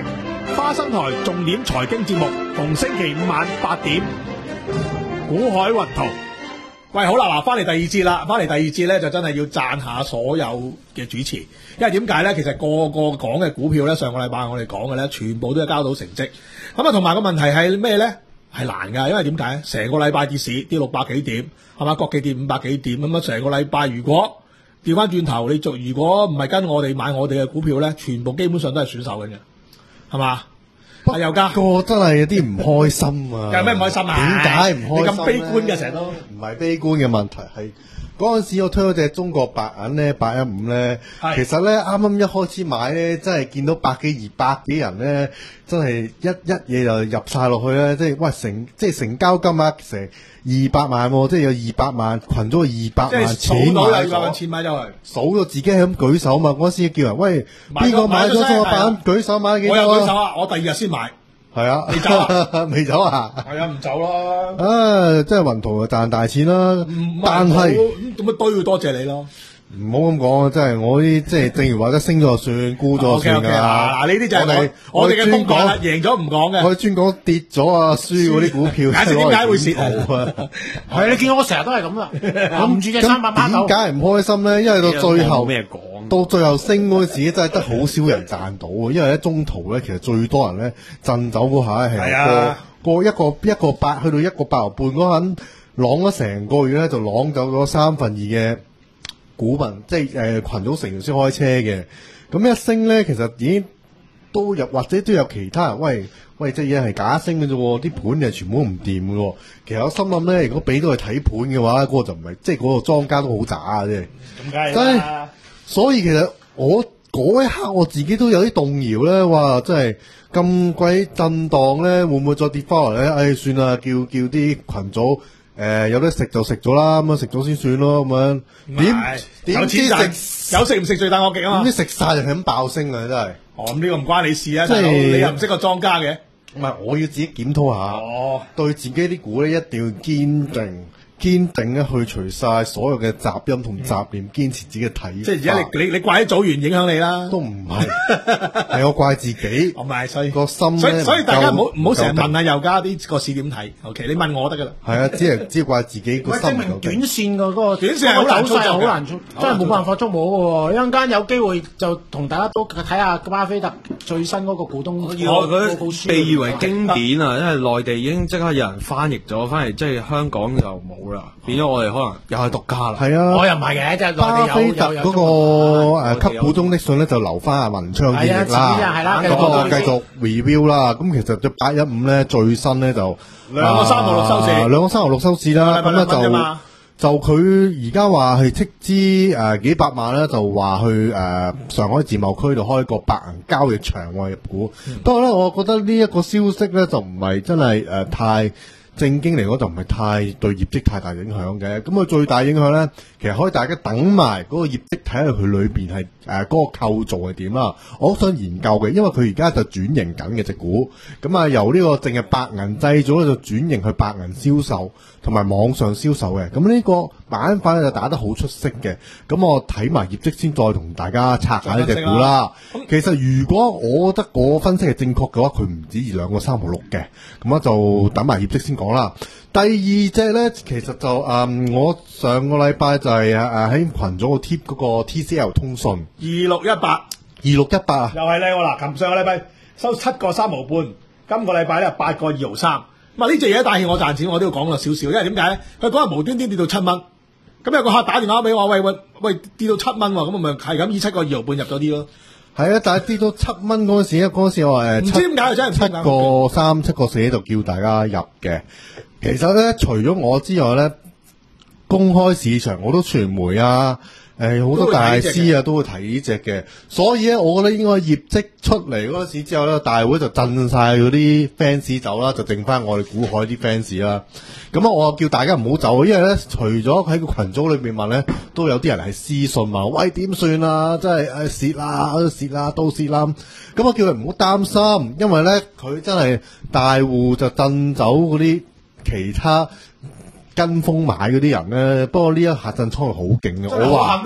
花生台重點財經節目，逢星期五晚八點。股海雲圖，喂，好啦，嗱，翻嚟第二節啦，翻嚟第二節咧就真係要讚下所有嘅主持，因為點解咧？其實個個講嘅股票咧，上個禮拜我哋講嘅咧，全部都係交到成績。咁啊，同埋個問題係咩咧？係難噶，因為點解？成個禮拜跌市跌六百幾點，係嘛？國企跌五百幾點，咁啊，成個禮拜如果調翻轉頭，你做如果唔係跟我哋買我哋嘅股票咧，全部基本上都係選手緊嘅，係嘛？阿佑家個真係有啲唔開心啊！ 有咩唔開心啊？ 點解唔開心？ 你咁悲觀嘅成日都唔係悲觀嘅問題，係嗰陣時我推咗隻中國白銀咧，八一五咧，其實咧啱啱一開始買咧，真係見到百幾二百幾人咧，真係一一嘢就入晒落去咧，即係喂成即係成交金額成二百萬喎，即係有二百萬群咗二百萬錢買咗， 二百萬錢買咗去， 數咗自己係咁舉手嘛。嗰陣時叫人喂邊個買咗中國白銀舉手買幾多？ 我有舉手啊，我第二日先買。 係啊， 未走啊？ 未走啊？ 係啊，唔走咯。 啊，即係雲圖就賺大錢啦。但係咁咪都要多謝你咯。 唔好咁講啊！即係我啲即係正如話得升咗就算，沽咗就算噶啦。 嗱，呢啲就係我哋我哋嘅風格啦，贏咗唔講嘅。 我哋專講跌咗啊，輸嗰啲股票。 解釋點解會蝕啊？ 係你見我成日都係咁啦，諗住隻三百蚊點解唔開心咧？因為到最後咩講？ 到最後升嗰陣時，真係得好少人賺到啊！因為喺中途咧，其實最多人咧震走嗰下係個個一個一個八去到一個八毫半嗰陣，啷咗成個月咧就啷走咗三分二嘅股民，即係誒、呃、群組成員先開車嘅。咁一升咧，其實已經都有或者都有其他人喂喂，隻嘢係假升嘅啫，啲盤又全部都唔掂嘅喎。其實我心諗咧，如果俾到佢睇盤嘅話，嗰、那個就唔係即係嗰個莊家都好渣啊！即係咁梗係啦。所以其實我嗰一刻我自己都有啲動搖咧，哇！真係咁鬼震盪咧，會唔會再跌翻落嚟咧？唉，算啦，叫叫啲群組誒、呃、有得食就食咗啦，咁啊食咗先算咯，咁樣點點知食有食唔食最大惡極啊嘛？ 點知食晒就係咁爆升啊！真係哦，咁呢個唔關你事啊， 即係大佬你又唔識個莊家嘅， 唔係我要自己檢討下， 哦， 對自己啲股咧一定要堅定。堅定咧去除晒所有嘅雜音同雜念，堅持自己嘅睇法。 即係而家你你你怪啲組員影響你啦， 都唔係，係我怪自己。 我咪所以個心所以所以大家唔好唔好成日問啊， 又右家啲個市點睇？OK，你問我得噶啦。 係啊，只係只係怪自己個心唔夠定。 短線個嗰個短線係好難走勢，好難捉， 真係冇辦法捉摸嘅喎。一陣間有機會就同大家都睇下巴菲特最新嗰個股東原來佢被譽為經典啊，因為內地已經即刻有人翻譯咗翻嚟，即係香港就冇啦，變咗我哋。可能又係獨家啦， 係啊！ 我又唔係嘅，即係巴菲特嗰個誒給股東的信咧，就留翻阿文昌演繹啦。咁我繼續 review 啦。咁其實隻八一五咧最新咧就兩個三毫六收市， 兩個三毫六收市啦。咁咧就就佢而家話係斥資誒幾百萬咧，就話去誒上海自貿區度開個白銀交易場喎入股。不過咧，我覺得呢一個消息咧就唔係真係誒太。正經嚟講就唔係太對業績太大影響嘅，咁佢最大影響咧，其實可以大家等埋嗰個業績睇下佢裏邊係誒嗰個構造係點啦。我好想研究嘅，因為佢而家就轉型緊嘅隻股，咁啊由呢個淨係白銀製造咧就轉型去白銀銷售同埋網上銷售嘅，咁呢個板塊咧就打得好出色嘅。咁我睇埋業績先再同大家拆下呢隻股啦。其實如果我覺得我分析係正確嘅話，佢唔止兩個三毫六嘅，咁啊就等埋業績先講啦。第二隻咧，其實就誒、嗯，我上個禮拜就係誒喺群組個貼嗰個 T C L 通訊二六一八， 二六一八啊， 又係靚喎嗱，琴上個禮拜收七個三毫半，今個禮拜咧八個二毫三。咁啊呢隻嘢帶起我賺錢，我都要講咗少少，因為點解咧？佢嗰日無端端跌到七蚊，咁有個客打電話俾我，喂喂喂，跌到七蚊喎，咁我咪係咁以七個二毫半入咗啲咯。 係啊，但係跌到七蚊嗰陣時咧，嗰陣時我誒， 唔知點解真係七個三、七個四就叫大家入嘅。其實咧，除咗我之外咧，公開市場好多傳媒啊，誒、呃、好多大師啊都會提呢隻嘅。所以咧，我覺得應該業績出嚟嗰陣時之後咧，大會就震晒嗰啲 fans 走啦，就剩翻我哋股海啲 fans 啦。咁啊，我叫大家唔好走，因為咧，除咗喺個群組裏邊問咧，都有啲人係私信問，喂點算啊？真係誒蝕啦，蝕啦，都蝕啦。咁我叫佢唔好擔心，因為咧佢真係大戶就震走嗰啲其他跟風買嗰啲人咧。不過呢一下震倉係好勁嘅，我話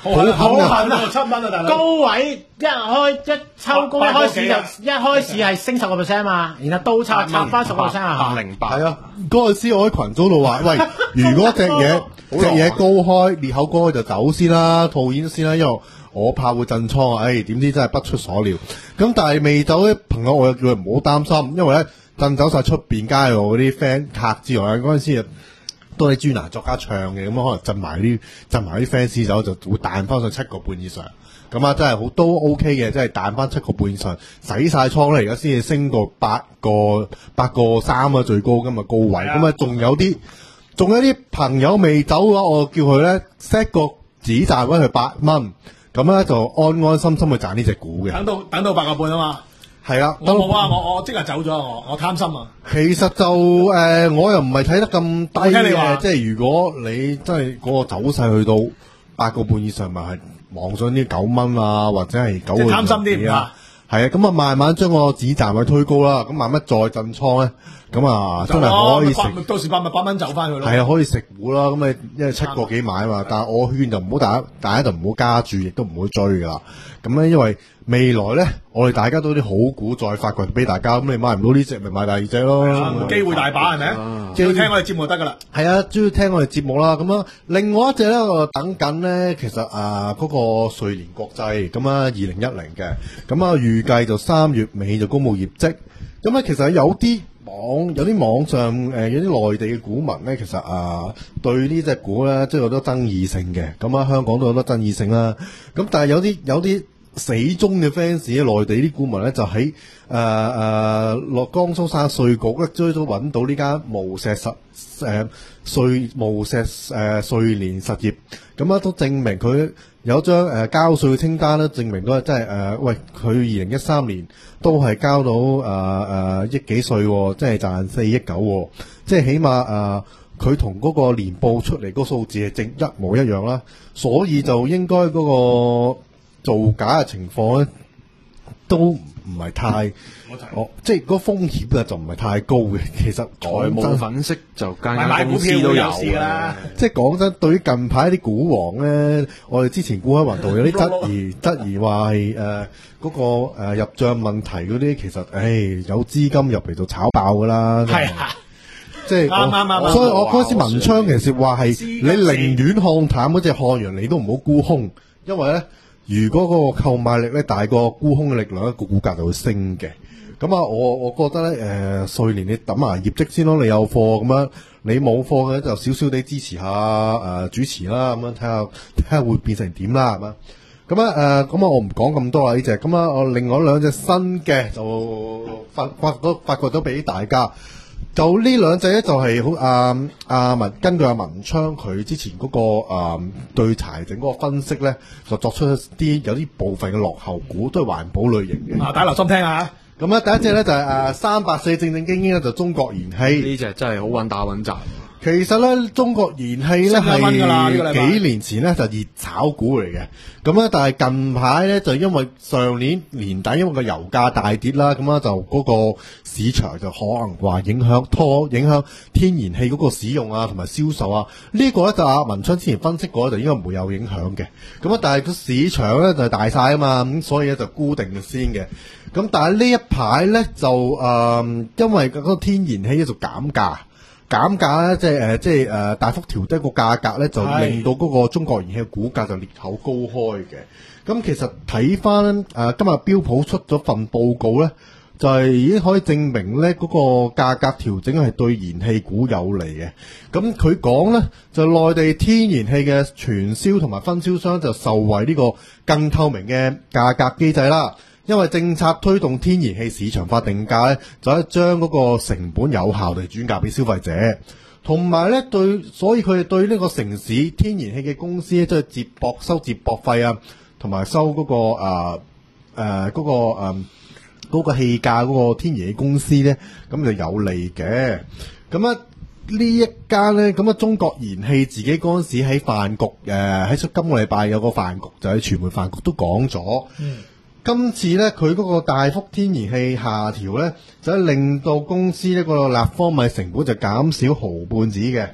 好狠好啊狠啊！ 七蚊啊，大佬！ 高位一開一抽高一開始就一開始係升十個 percent 嘛，然後倒插插翻十個 percent 啊， 百零八係啊，嗰陣時我喺群組度話：喂，如果隻嘢隻嘢高開裂口高開就走先啦，套現先啦，因為我怕會震倉啊！誒，點知真係不出所料。咁但係未走啲朋友，我又叫佢唔好擔心，因為咧震走晒出邊街喎嗰啲 friend 客之外，嗰陣時都係專欄作家唱嘅，咁可能震埋啲震埋啲 fans 走，就會彈翻上七個半以上。咁啊，真係好都 OK 嘅，即係彈翻七個半以上，洗晒倉咧，而家先至升到八個八個三啊，最高今日高位。咁啊，仲有啲仲有啲朋友未走嘅話，我叫佢咧 set 個止賺位去八蚊，咁咧就安安心心去賺呢隻股嘅。 等到等到八個半啊嘛。 係啦， 我冇啊，我我即刻走咗，我我貪心啊。 其實就誒、呃，我又唔係睇得咁低聽你話嘅，即係如果你真係嗰個走勢去到八個半以上，咪係望上啲九蚊啊，或者係九個即係貪心啲啊。係啊，咁啊慢慢將個止賺位推高啦，咁慢慢再震倉咧，咁啊真係可以食。 到時八咪八蚊走翻去咯。 係啊，可以食糊啦。咁你因為七個幾買啊嘛，但係我勸就唔好大家，大家就唔好加注，亦都唔好追噶啦。咁咧，因為未來咧，我哋大家都啲好股再發掘俾大家，咁你買唔到呢隻，咪買第二隻咯。 機會大把係咪啊？只要聽我哋節目就得噶啦。 係啊，主要聽我哋節目啦。咁啊，另外一隻咧，我等緊咧，其實啊，嗰個瑞聯國際咁啊，二零一零嘅，咁啊，預計就三月尾就公布業績。咁咧，其實有啲網有啲網上誒、呃、有啲內地嘅股民咧，其實啊對呢隻股咧，即係好多爭議性嘅。咁啊，香港都有好多爭議性啦。咁但係有啲有啲死忠嘅 fans 咧，內地啲股民咧就喺誒誒落江蘇省稅局咧追到揾到呢間無錫實誒稅無錫誒瑞聯實業，咁啊都證明佢有張誒、呃、交稅清單咧，證明嗰個真係誒喂佢二零一三年都係交到誒誒、呃呃、億幾稅，即係賺四億九，即係起碼誒佢同嗰個年報出嚟嗰個數字係正一模一樣啦，所以就應該嗰個造假嘅情況咧，都唔係太，哦，即係嗰風險啊，就唔係太高嘅。其實財務粉飾就間買間公司都有㗎啦。 即係講真，對於近排啲股王咧，我哋之前股海雲圖有啲質疑，質疑話係誒嗰個誒、呃、入帳問題嗰啲，其實誒、哎、有資金入嚟就炒爆㗎啦。 係啊。 即係啱啱啱， 所以我嗰時文昌其實話係你寧願看淡嗰隻漢陽，你都唔好沽空，因為咧。如果嗰個購買力咧大過沽空嘅力量，一個股價就會升嘅。咁啊，我我覺得咧，誒、呃，瑞聯你等埋業績先咯。你有貨咁樣，你冇貨嘅就少少地支持下誒、呃、主持啦，咁樣睇下睇下會變成點啦，係嘛？咁啊誒，咁、呃、啊我唔講咁多啦呢隻。咁啊，我另外兩隻新嘅就發發咗發掘咗俾大家。就呢兩隻咧，就係好阿阿文根據阿文昌佢之前嗰、那個誒、啊、對柴整嗰個分析咧，就作出一啲有啲部分嘅落後股，都係環保類型嘅。 啊，大家留心聽下。 咁咧，第一隻咧就係誒三八四正正經經咧，就中國燃氣呢隻真係好穩打穩紮。 其實咧，中國燃氣咧係幾年前咧就熱炒股嚟嘅，咁咧但係近排咧就因為上年年底因為個油價大跌啦，咁啊就嗰個市場就可能話影響拖影響天然氣嗰個使用啊同埋銷售啊，呢、這個咧就阿文昌之前分析過就應該唔會有影響嘅，咁啊但係個市場咧就係大晒啊嘛，咁所以咧就固定先嘅，咁但係呢一排咧就誒、呃、因為嗰個天然氣咧就減價。減價咧，即係誒，即係誒，大幅調低個價格咧，就令到嗰個中國燃氣嘅股價就裂口高開嘅。咁其實睇翻誒，今日標普出咗份報告咧，就係、是、已經可以證明咧，嗰個價格調整係對燃氣股有利嘅。咁佢講咧，就內地天然氣嘅傳銷同埋分銷商就受惠呢個更透明嘅價格機制啦。因為政策推動天然氣市場化定價咧，就係將嗰個成本有效地轉嫁俾消費者，同埋咧對，所以佢哋對呢個城市天然氣嘅公司咧，即係接駁收接駁費啊，同埋收嗰、嗰個誒誒嗰個誒嗰、呃嗰個氣價嗰個天然氣公司咧，咁就有利嘅。咁啊呢一間咧，咁啊中國燃氣自己嗰陣時喺飯局誒喺出今個禮拜有個飯局，就喺傳媒飯局都講咗。嗯今次咧，佢嗰個大幅天然氣下調咧，就令到公司呢個立方米成本就減少毫半子嘅。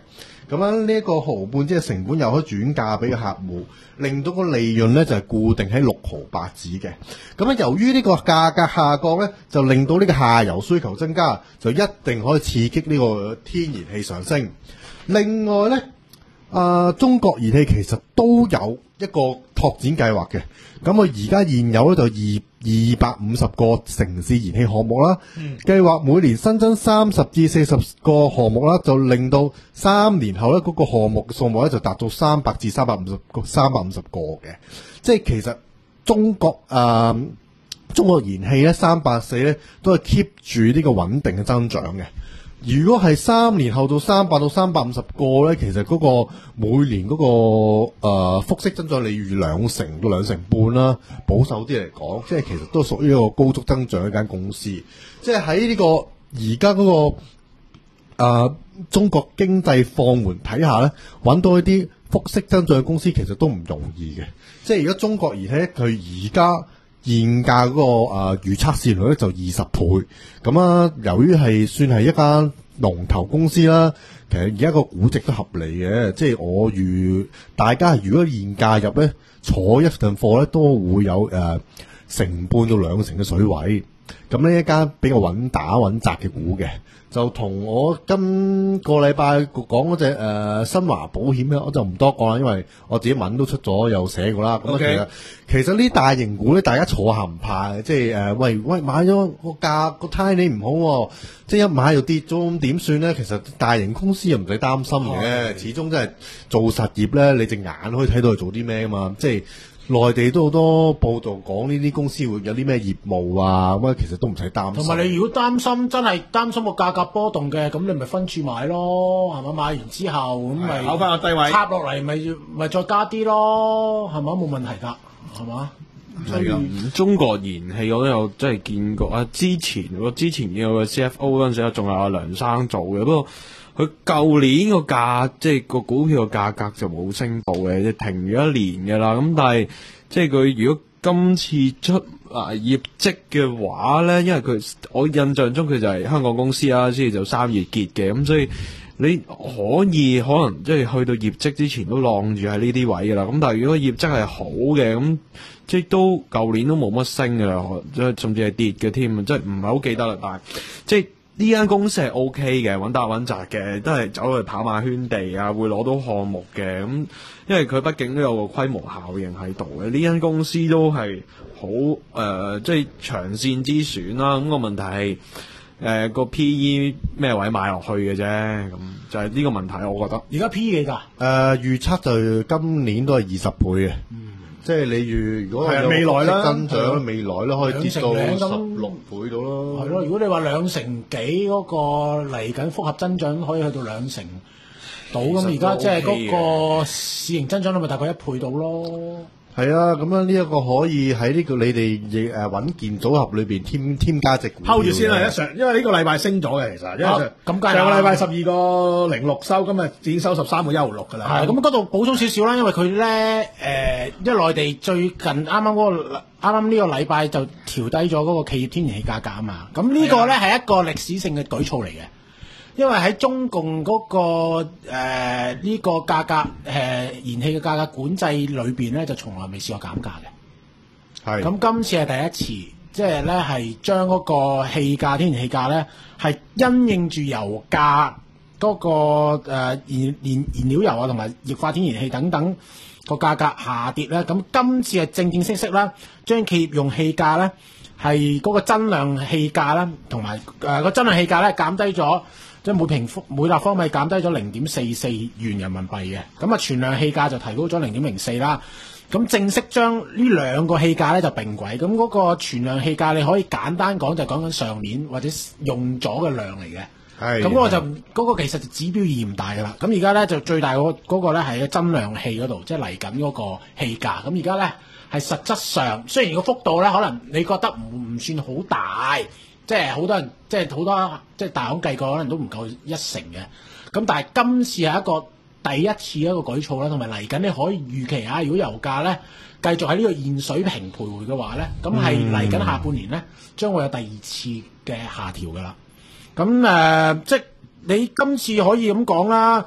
咁樣呢一個毫半即係成本又可以轉嫁俾個客戶，令到個利潤咧就係、是、固定喺六毫八子嘅。咁樣由於呢個價格下降咧，就令到呢個下游需求增加，就一定可以刺激呢個天然氣上升。另外咧，啊、呃、中國燃氣其實都有一個拓展計劃嘅。咁我而家現有咧就二二百五十個城市燃氣項目啦，嗯、計劃每年新增三十至四十個項目啦，就令到三年後咧嗰個項目嘅數目咧就達到三百至三百五十個三百五十個嘅。即係其實中國誒、呃、中國燃氣咧三百四咧都係 keep 住呢個穩定嘅增長嘅。如果係三年後到三百到三百五十個咧，其實嗰個每年嗰、那個誒、呃、複息增長，你預兩成到兩成半啦，保守啲嚟講，即係其實都屬於一個高速增長嘅一間公司。即係喺呢個而家嗰個誒、呃、中國經濟放緩睇下咧，揾到一啲複息增長嘅公司，其實都唔容易嘅。即係而家中國而且佢而家現價嗰、那個誒、呃、預測市率咧就二十倍，咁啊由於係算係一間龍頭公司啦，其實而家個估值都合理嘅，即係我預大家如果現價入咧，坐一陣貨咧都會有誒、呃、成半到兩成嘅水位，咁呢一間比較穩打穩紮嘅股嘅。就同我今個禮拜講嗰隻誒新華保險咧，我就唔多講啦，因為我自己文都出咗又寫過啦。咁 Okay. 其實其實呢大型股咧，大家坐下唔怕嘅，即係誒、呃、喂喂買咗個價個 timing 唔好、哦，即係一買又跌咗，咁點算咧？其實大型公司又唔使擔心嘅，的始終真係做實業咧，你隻眼可以睇到佢做啲咩噶嘛，即係。內地都好多報道講呢啲公司會有啲咩業務啊，咁啊其實都唔使擔心。 同埋你如果擔心真係擔心個價格波動嘅，咁你咪分注買咯，係咪？買完之後咁咪攞翻個低位插落嚟，咪咪再加啲咯，係咪？冇問題㗎，係嘛？ 係啊，中國燃氣我都有即係見過啊。之前我之前見過個 C F O 嗰陣時，仲有阿梁生做嘅，不過。佢舊年個價即係個股票個價格就冇升到嘅，即係停咗一年嘅啦。咁但係即係佢如果今次出啊業績嘅話咧，因為佢我印象中佢就係香港公司啦，所以就三月結嘅，咁所以你可以可能即係去到業績之前都晾住喺呢啲位嘅啦。咁但係如果業績係好嘅，咁即係都舊年都冇乜升嘅啦，即係甚至係跌嘅添，即係唔係好記得啦。但係即係。呢間公司係 O K 嘅，穩打穩紮嘅，都係走去跑馬圈地啊，會攞到項目嘅。咁因為佢畢竟都有個規模效應喺度嘅，呢間公司都係好誒，即係長線之選啦。咁、個問題係誒個 P E 咩位買落去嘅啫，咁就係呢個問題，我覺得。 而家 P E 幾㗎？ 誒預測就今年都係二十倍嘅。嗯即係你預如果係未來啦， 增長未來咧可以跌到十六倍到咯。 係咯，如果你話兩成幾嗰個嚟緊複合增長可以去到兩成到，咁而家即係嗰個市盈增長率咪大概一倍到咯。 係啊，咁樣呢一個可以喺呢個你哋亦誒穩健組合裏邊添添加值股。 hold 住先啦，一上因為呢個禮拜升咗嘅，其實因為上咁上個禮拜十二個零六收，今日已經收十三個一毫六㗎啦。 係咁嗰度補充少少啦，因為佢咧誒，因為內地最近啱啱嗰個啱啱呢個禮拜就調低咗嗰個企業天然氣價格啊嘛。咁呢個咧係一個歷史性嘅舉措嚟嘅。因為喺中共嗰、那個誒呢、呃這個價格誒、呃、燃氣嘅價格管制裏邊咧，就從來未試過減價嘅。係咁今次係第一次，即係咧係將嗰個氣價、天然氣價咧係因應住油價嗰、那個誒、呃、燃燃燃料油啊，同埋液化天然氣等等個價格下跌咧。咁今次係正正式式啦，將企業用氣價咧係嗰個增量氣價啦，同埋誒個增量氣價咧減低咗。即係每平方每立方米減低咗零點四四元人民幣嘅，咁啊全量氣價就提高咗零點零四啦。咁正式將呢兩個氣價咧就並軌，咁嗰個全量氣價你可以簡單講就係講緊上年或者用咗嘅量嚟嘅。係，咁嗰個就嗰、嗰個其實就指標意義唔大噶啦。咁而家咧就最大嗰嗰個咧係增量氣嗰度，即係嚟緊嗰個氣價。咁而家咧係實質上，雖然個幅度咧可能你覺得唔唔算好大。即係好多人，即係好多即係大行計過，可能都唔夠一成嘅。咁但係今次係一個第一次一個舉措啦，同埋嚟緊你可以預期下，如果油價咧繼續喺呢個現水平徘徊嘅話咧，咁係嚟緊下半年咧將會有第二次嘅下調㗎啦。咁誒、呃，即係你今次可以咁講啦。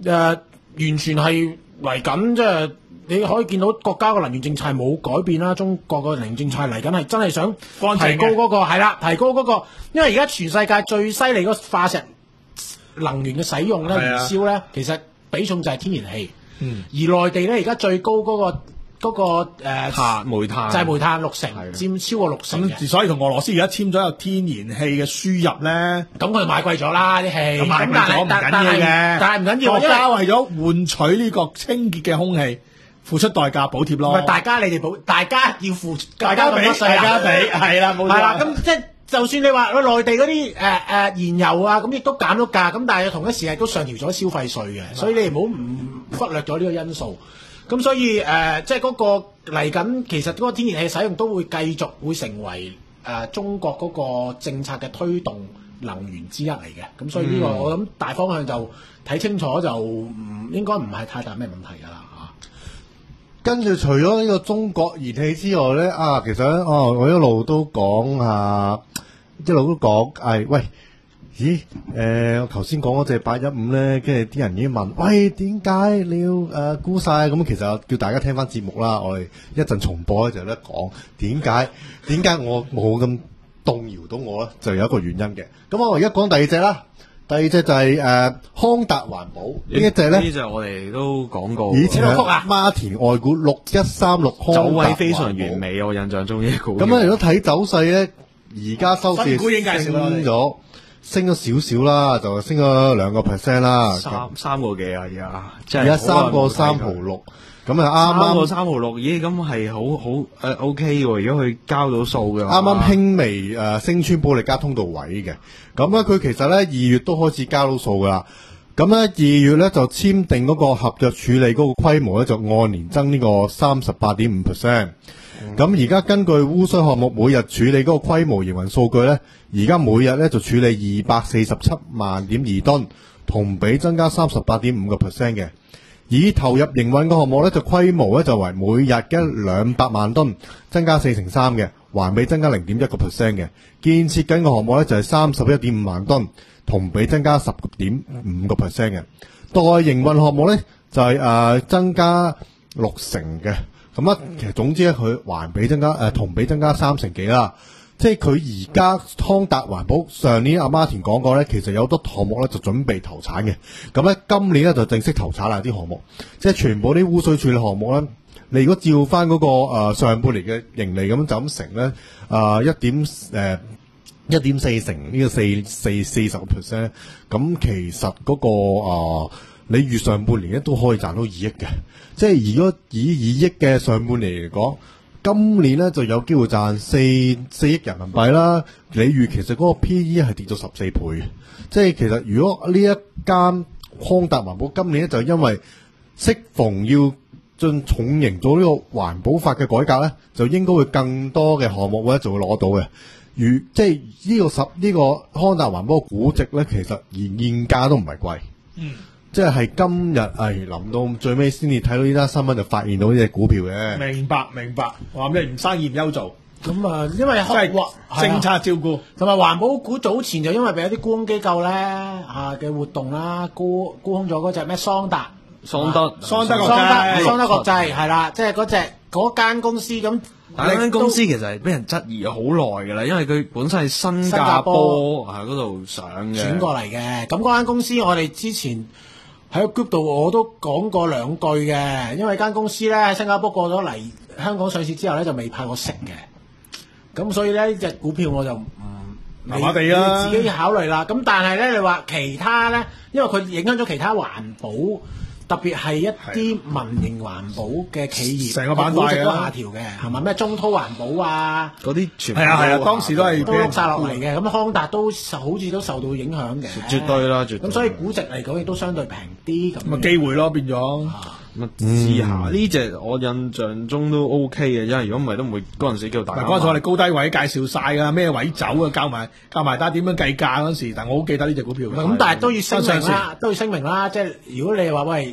誒、呃、完全係嚟緊，即係你可以見到國家嘅能源政策係冇改變啦。中國嘅能源政策嚟緊係真係想提高嗰、嗰個係啦，提高嗰、嗰個，因為而家全世界最犀利嗰化石能源嘅使用咧，燃燒咧，其實比重就係天然氣。嗯，而內地咧而家最高嗰、嗰個。嗰、那個誒、呃、 煤炭就係煤炭六成，佔超過六成嘅。 所以同俄羅斯而家簽咗有天然氣嘅輸入咧， 咁佢買貴咗啦啲氣。咁買貴咗唔緊要嘅， 但係唔緊要， 國家為咗換取呢個清潔嘅空氣，付出代價補貼咯。 唔係大家你哋補，大家要付， 大家俾，大家俾，係啦冇錯。係啦，咁即係就算你話內地嗰啲誒誒燃油啊，咁亦都減咗價，咁但係同一時間都上調咗消費稅嘅，所以你唔好唔忽略咗呢個因素。咁所以誒、呃，即係嗰個嚟緊，其實嗰個天然氣使用都會繼續會成為誒、呃、中國嗰個政策嘅推動能源之一嚟嘅。咁所以呢個我諗大方向就睇清楚就唔應該唔係太大咩問題㗎啦嚇。 跟住除咗呢個中國燃氣之外咧，啊，其實咧，哦，我一路都講啊，一路都講係、哎、喂。咦？誒、呃，我頭先講嗰隻八一五咧，跟住啲人已經問，喂，點解你要誒沽晒？咁其實叫大家聽翻節目啦，我哋一陣重播咧就有得講點解點解我冇咁動搖到我咧，就有一個原因嘅。咁我而家講第二隻啦，第二隻就係、是、誒、呃、康達環保呢一隻咧， 呢隻我哋都講過， 以前係孖田外股六一三六康達環保，走位非常完美，我印象中呢股。咁咧，如果睇走勢咧，而家收市升咗。升咗少少啦，就升咗兩個 percent 啦， 三三個幾啊而家，即係而家三個三毫六，咁啊啱啱三個三毫六，咦咁係好好誒、呃、OK 喎，如果佢交到數嘅，啱啱輕微誒、呃、升穿保利加通道位嘅，咁咧佢其實咧二月都開始交到數噶啦，咁咧二月咧就簽訂嗰個合約處理嗰個規模咧就按年增呢個三十八點五 percent。咁而家根據污水項目每日處理嗰個規模營運數據咧，而家每日咧就處理二百四十七萬點二噸，同比增加三十八點五個 percent 嘅。已投入營運嘅項目咧就規模咧就為每日嘅兩百萬噸，增加四成三嘅，環比增加零點一個 percent 嘅。建設緊嘅項目咧就係三十一點五萬噸，同比增加十點五個 percent 嘅。待營運項目咧就係、是、誒、呃、增加六成嘅。咁啊，其實總之咧，佢環比增加，誒、呃、同比增加三成幾啦。即係佢而家康達環保上年阿馬田講過咧，其實有好多項目咧就準備投產嘅。咁咧今年咧就正式投產啦啲項目，即係全部啲污水處理項目咧，你如果照翻嗰、那個、呃、上半年嘅盈利咁就咁成咧，啊一點誒一點四成呢個四四四十個 percent， 咁其實嗰、那個啊。呃你預上半年咧都可以賺到二億嘅，即係如果以二億嘅上半年嚟講，今年咧就有機會賺四四億人民幣啦。你預其實嗰個 P E 係跌咗十四倍嘅，即係其實如果呢一間康達環保今年咧就因為適逢要進重型做呢個環保法嘅改革咧，就應該會更多嘅項目咧就會攞到嘅。如即係呢個十呢、呢個康達環保嘅估值咧，其實現現價都唔係貴。嗯。即係今日係臨到最尾先至睇到呢單新聞，就發現到呢隻股票嘅。 明白明白，話咩唔生意唔憂做。 咁啊，因為即係政策照顧， 同埋環保股早前就因為俾一啲沽空機構咧啊嘅活動啦，沽沽空咗嗰隻咩桑達、 桑德、 桑德國際、桑德國際係啦，即係嗰隻嗰間公司咁。 但係間公司其實係俾人質疑好耐㗎啦，因為佢本身係新加坡喺嗰度上嘅， 轉過嚟嘅。咁嗰間公司我哋之前喺個 group 度我都講過兩句嘅，因為間公司咧喺新加坡過咗嚟香港上市之後咧就未派過息嘅，咁所以咧呢隻股票我就唔麻麻地啦， 你自己考慮啦。咁但係咧你話其他咧，因為佢影響咗其他環保，特別係一啲民營環保嘅企業， 成個板塊估值都下調嘅，係咪咩中滔環保啊？ 嗰啲全係啊係啊，當時都係都碌曬落嚟嘅。咁康達都好似都受到影響嘅， 絕對啦，絕對。 咁所以估值嚟講亦都相對平啲咁。 咁啊機會咯變咗。 咁啊試下呢隻我印象中都 OK 嘅，因為如果唔係都唔會嗰陣時叫大家。 嗰陣時我哋高低位介紹晒㗎，咩位走啊，教埋教埋單點樣計價嗰陣時，但我好記得呢隻股票。 咁但係都要聲明啦，都要聲明啦，即係如果你話喂。誒、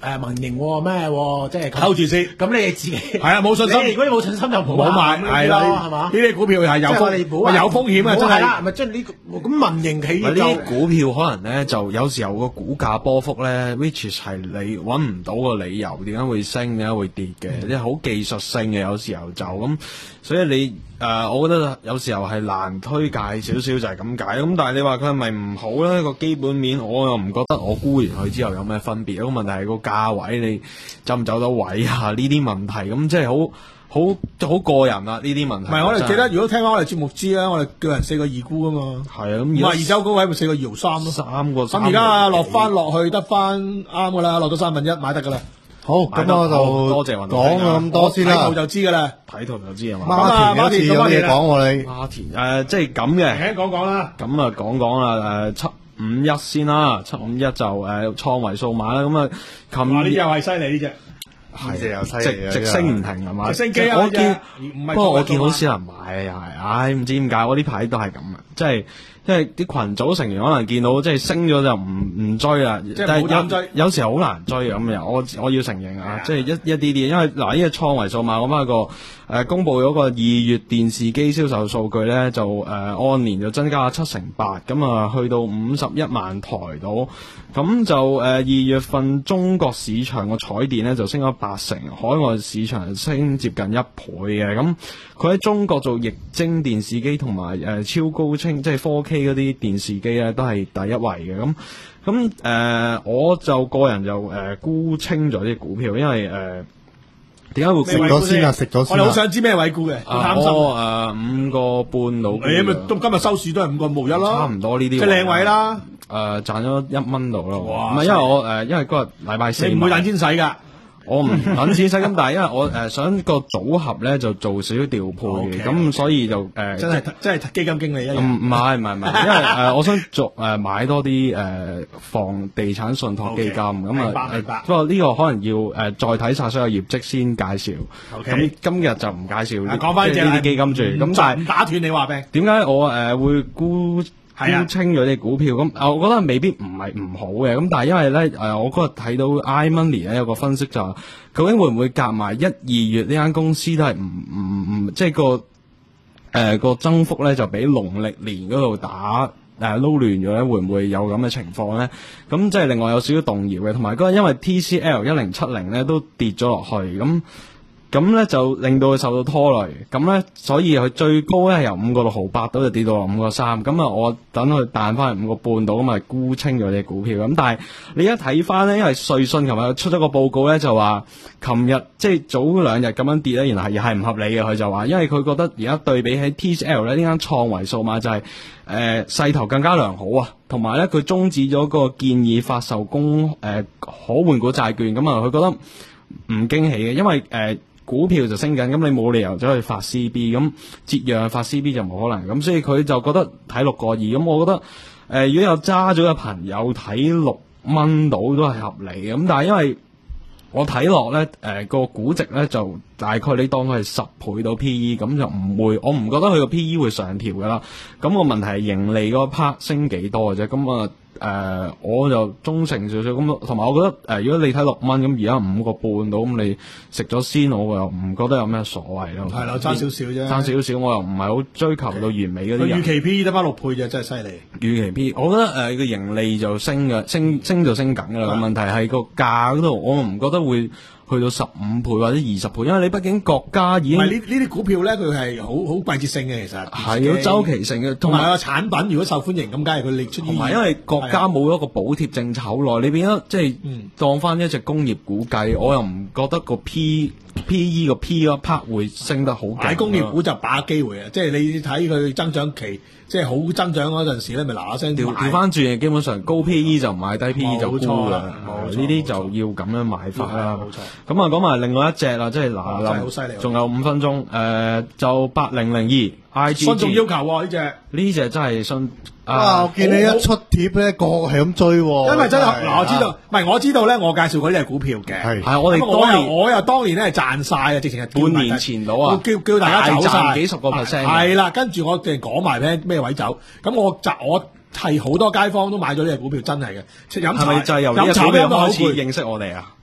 誒民營喎咩喎，即係扣住先。 咁你自己係啊，冇信心。 如果你冇信心就唔好買，係啦， 係嘛？ 呢啲股票係有風，有風險啊，真係啦。 咪即係呢個咁民營企業呢啲股票可能咧就有時候個股價波幅咧 ，which 係你揾唔到個理由點解會升，點解會跌嘅，即係好技術性嘅，有時候就咁，所以你。誒、呃，我覺得有時候係難推介少少就係咁解。咁但係你話佢係咪唔好咧？個基本面我又唔覺得，我沽完佢之後有咩分別。個問題係個價位，你走唔走到位啊？呢啲問題咁即係好好好個人啊！呢啲問題。唔係我哋記得，如果聽翻我哋節目知咧，我哋叫人四個二沽啊嘛。係啊，咁而家二周高位咪四個二毫三咯。 三個。 咁而家落翻落去得翻啱噶啦，落到三分一買得噶啦。 好，咁我就多謝運動講咁多先啦。 睇圖就知噶啦， 睇圖就知啊嘛。 馬田有次有嘢講喎你。 馬田誒，即係咁嘅。 請講講啦。 咁啊，講講啦，誒七五一先啦，七五一就誒創維數碼啦。咁啊，琴日呢又係犀利呢隻。 係又犀利， 直直升唔停係嘛？ 直升機啊！ 我見， 不過我見好少人買啊，又係，唉，唔知點解，我呢排都係咁啊，即係。因為啲群組成員可能見到即係升咗就唔唔追啦，但係有有時候好難追咁樣，我我要承認啊，即係一一啲啲，因為嗱呢個創維數碼我翻個誒公佈咗個二月電視機銷售數據咧，就誒、呃、按年就增加咗七成八，咁啊去到五十一萬台度，咁就誒二、呃、月份中國市場個彩電咧就升咗八成，海外市場升接近一倍嘅，咁佢喺中國做液晶電視機同埋誒超高清即係 four K。嗰啲電視機咧都係第一位嘅，咁咁誒，我就個人就誒沽清咗啲股票，因為誒點解會食咗先啊？食咗先我哋好想知咩位沽嘅， 好擔心。我誒五個半到， 你咪到今日收市都係五個無一啦， 差唔多呢啲， 即係靚位啦。 誒賺咗一蚊度咯，唔係因為我誒因為嗰日禮拜四， 你唔會等錢使㗎。 我唔等錢使咁，但係因為我誒、呃、想個組合咧就做少少調配嘅，咁、okay, 所以就誒、呃、 真係真係基金經理一樣。 唔唔係唔係唔係，因為誒、呃、我想做誒、呃、買多啲誒、呃、房地產信託基金咁啊。明白明白。不過呢個可能要誒、呃、再睇晒所有業績先介紹。咁、okay, 今日就唔介紹。講翻呢啲基金住。咁但係唔打斷你話咩？ 點解我誒、呃、會沽？沽清咗啲股票，咁我覺得未必唔係唔好嘅，咁但係因為咧，誒，我嗰日睇到 iMoney 咧有個分析就係，究竟會唔會夾埋一、二月呢間公司都係唔唔唔，即係個誒、呃、個增幅咧就比農曆年嗰度打誒撈亂咗咧，會唔會有咁嘅情況咧？咁即係另外有少少動搖嘅，同埋嗰日因為 T C L 一零七零咧都跌咗落去，咁。咁咧就令到佢受到拖累，咁咧所以佢最高咧由五個六毫八到就跌到落五個三，咁啊我等佢彈翻去五個半度，咁啊沽清咗隻股票。咁但係你一睇翻咧，因為瑞信琴日出咗個報告咧，就話琴日即係早兩日咁樣跌咧，原來係係唔合理嘅。佢就話，因為佢覺得而家對比起 T C L 咧呢間創維數碼就係誒勢頭更加良好啊，同埋咧佢終止咗個建議發售公誒、呃、可換股債券，咁啊佢覺得唔驚喜嘅，因為誒。呃股票就升緊，咁你冇理由走去發 C B， 咁折讓發 C B 就冇可能，咁所以佢就覺得睇六個二，咁我覺得誒、呃、如果有揸咗嘅朋友睇六蚊到都係合理嘅，咁但係因為我睇落咧誒個估值咧就大概你當佢係十倍到 P E， 咁就唔會，我唔覺得佢個 P E 會上調噶啦，咁個問題係盈利嗰 part 升幾多嘅啫，咁啊。誒、呃，我就中性少少咁，同埋我覺得誒、呃，如果你睇六蚊咁，而家五個半到咁，你食咗先，我又唔覺得有咩所謂咯。係咯，爭少少啫，爭少少，我又唔係好追求到完美嗰啲人。預期 P E 得翻六倍啫，真係犀利。預期 P E， 我覺得誒個、呃、盈利就升嘅，升升就升緊噶啦。問題係個價嗰度，我唔覺得會去到十五倍或者二十倍，因為你畢竟國家已經唔係呢呢啲股票咧，佢係好好季節性嘅，其實係有周期性嘅，同埋個產品如果受歡迎咁，梗係佢力出。同埋因為國家冇一個補貼政策好耐，你變咗即係當翻一隻工業股計，我又唔覺得個 P P E 個 P 嗰 part 會升得好勁。買工業股就把握機會啊！即係你睇佢增長期，即係好增長嗰陣時咧，咪嗱嗱聲調調翻轉，基本上高 P E 就唔買，低 P E 就沽㗎。呢啲就要咁樣買法啦。冇錯。咁啊，講埋另外一隻啦，即係嗱，真係好犀利，仲有五分鐘，誒、呃，就八零零二 I G G。信眾要求喎呢隻，呢隻真係信。啊！我見你一出貼咧，個個係咁追，因為真係嗱，我知道，唔係我知道咧，我介紹嗰啲係股票嘅，係係我哋當年，我又當年咧係賺晒啊，直情係半年前到啊，叫叫大家走晒幾十個 percent，係啦，跟住我淨係講埋咩咩位走，咁我就我係好多街坊都買咗呢隻股票，真係嘅，飲茶係咪就係由呢隻股票開始認識我哋啊？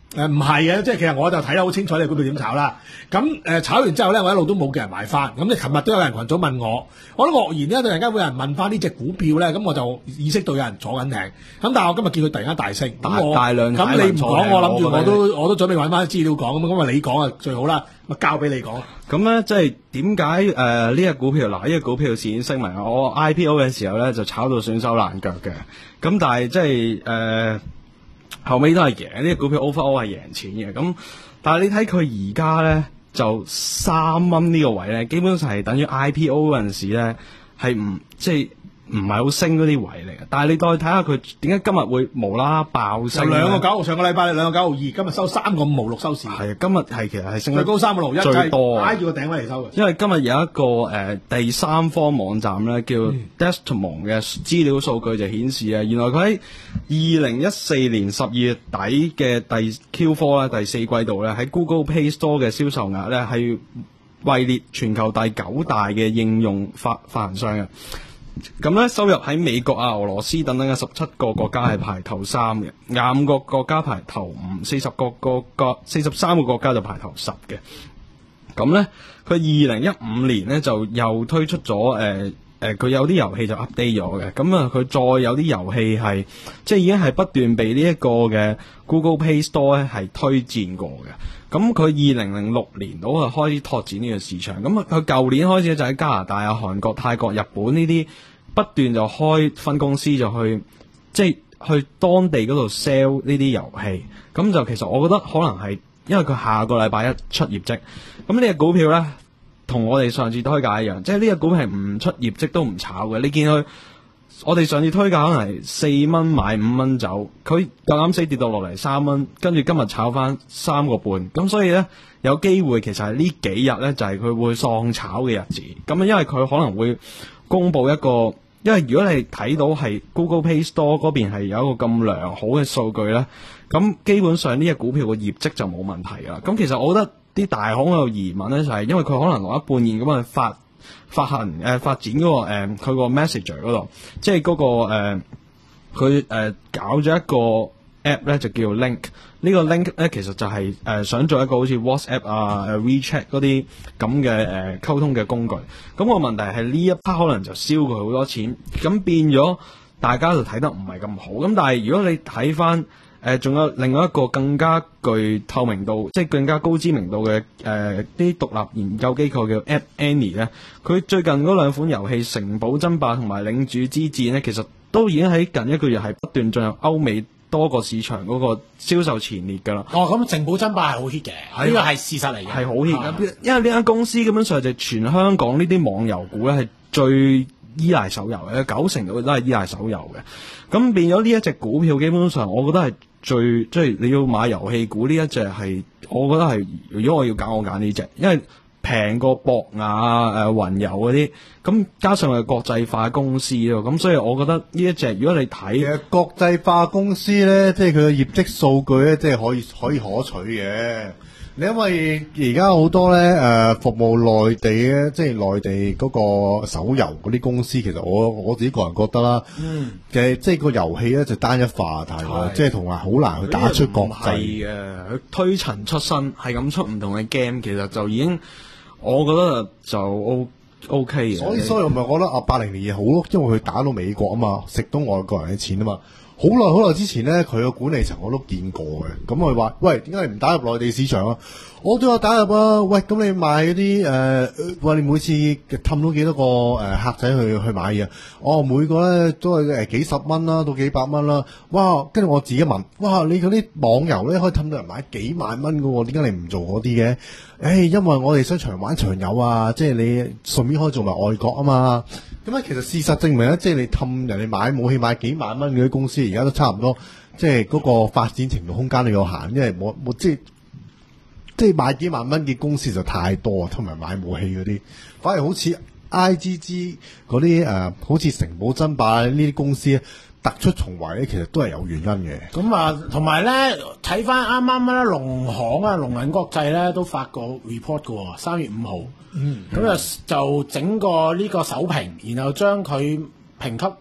誒唔係嘅，即係其實我就睇得好清楚你股票點炒啦。咁誒、呃、炒完之後咧，我一路都冇叫人買翻。咁你琴日都有人群組問我，我都愕然咧，突然間會有人問翻呢隻股票咧，咁我就意識到有人坐緊艇。咁但係我今日見佢突然間大升，咁我大量咁你唔講，我諗住我，我都我都準備揾翻資料講咁，咁啊你講啊最好啦，咪交俾你講。 咁咧即係點解誒呢隻股票嗱呢隻股票事先聲明，我 I P O 嘅時候咧就炒到損手爛腳嘅。咁但係即係誒。呃後尾都係贏，呢、這個股票 overall 係贏錢嘅。咁但係你睇佢而家咧就三蚊呢個位咧，基本上係等於 I P O 嗰陣時咧係唔即係唔係好升嗰啲位嚟嘅。但係你再睇下佢點解今日會無啦啦爆升？ 兩個九號，上個禮拜兩個九號二，今日收三個五毫六收市。 係今日係其實係升得最高三個六一， 最多挨住個頂位嚟收嘅。 因為今日有一個誒、呃、第三方網站咧叫 Destimon 嘅資料數據就顯示啊，原來佢喺二零一四年十二月底嘅第 Q 四咧第四季度咧喺 Google Play Store 嘅銷售額咧係位列全球第九大嘅應用發發行商嘅。咁咧收入喺美國啊、俄羅斯等等嘅十七個國家係排頭三嘅，廿五個國家排頭五，四十個國家四十三個國家就排頭十嘅。咁咧佢二零一五年咧就又推出咗誒誒佢有啲遊戲就 update 咗嘅。咁啊佢再有啲遊戲係即係已經係不斷被呢一個嘅 Google Play Store 咧係推薦過嘅。咁佢二零零六年度係開始拓展呢個市場。咁佢舊年開始就喺加拿大啊、韓國、泰國、日本呢啲不斷就開分公司，就去即係去當地嗰度 sell 呢啲遊戲。咁就其實我覺得可能係因為佢下個禮拜一出業績。咁呢隻股票咧同我哋上次推介一樣，即係呢隻股票係唔出業績都唔炒嘅。你見佢我哋上次推介可能係四蚊買五蚊走，佢夠膽死跌到落嚟三蚊，跟住今日炒翻三個半。咁所以咧有機會其實係呢幾日咧就係、是、佢會喪炒嘅日子。咁因為佢可能會公布一個，因為如果你睇到係 Google Play Store 嗰邊係有一個咁良好嘅數據咧，咁基本上呢隻股票嘅業績就冇問題㗎啦。咁其實我覺得啲大行有疑問咧，就係因為佢可能攞一半現咁去發發行誒、呃、發展嗰、嗰個誒佢個 Messenger 嗰度，即係嗰、嗰個佢誒、呃呃、搞咗一個 app 咧就叫 Link。呢個 Link 咧其實就係、是、誒、呃、想做一個好似 WhatsApp 啊、誒 WeChat 嗰啲咁嘅誒溝通嘅工具。咁、那個問題係呢一 part 可能就燒佢好多錢，咁變咗大家就睇得唔係咁好。咁但係如果你睇翻誒仲有另外一個更加具透明度，即係更加高知名度嘅誒啲獨立研究機構叫 App Annie 咧，佢最近嗰兩款遊戲《城堡爭霸》同埋《領主之戰》咧，其實都已經喺近一個月係不斷進入歐美多個市場嗰個銷售前列㗎啦。 哦，咁《城堡爭霸》係好 hit 嘅，呢個係事實嚟嘅， 係好 hit 嘅。因為呢間公司基本上就全香港呢啲網遊股咧係最依賴手遊嘅，九成度都係依賴手遊嘅。咁變咗呢一隻股票，基本上我覺得係最即係你要買遊戲股呢一隻係，我覺得係如果我要揀，我揀呢隻，因為平過博雅、誒雲遊嗰啲，咁加上係國際化公司咯，咁所以我覺得呢一隻如果你睇其實國際化公司咧，即係佢嘅業績數據咧，即係可以可以可取嘅。你因為而家好多咧誒、呃、服務內地咧，即係內地嗰個手遊嗰啲公司，其實我我自己個人覺得啦，嗯，嘅即係個遊戲咧就單一化太過，即係同埋好難去打出國際嘅。佢推陳出新係咁出唔同嘅 game，其實就已經我覺得就 O O K 嘅。 所以所以我咪覺得啊八零年好咯，因為佢打到美國啊嘛，食到外國人嘅錢啊嘛。好耐好耐之前咧，佢個管理層我都見過嘅。咁佢話：喂，點解你唔打入內地市場啊？我都有打入啊。喂，咁你買嗰啲誒，喂，你每次氹到幾多個誒、呃、客仔去去買嘢？哦，每個咧都係誒幾十蚊啦，到幾百蚊啦。哇！跟住我自己問：哇，你嗰啲網遊咧可以氹到人買幾萬蚊嘅喎？點解你唔做嗰啲嘅？誒、哎，因為我哋商場玩長有啊，即係你順便可以做埋外國啊嘛。咁啊，其實事實證明咧，即係你氹人哋買武器買幾萬蚊嗰啲公司，而家都差唔多，即係嗰個發展程度空間都有限，因為冇冇即係即係買幾萬蚊嘅公司就太多，同埋買武器嗰啲，反而好似 I G G 嗰啲誒，好似城堡爭霸呢啲公司咧，突出重圍咧，其實都係有原因嘅。 咁啊，同埋咧睇翻啱啱咧，農行啊、農銀國際咧都發過 report 嘅喎，三月五號。嗯，咁啊就整個呢個首評，然後將佢評級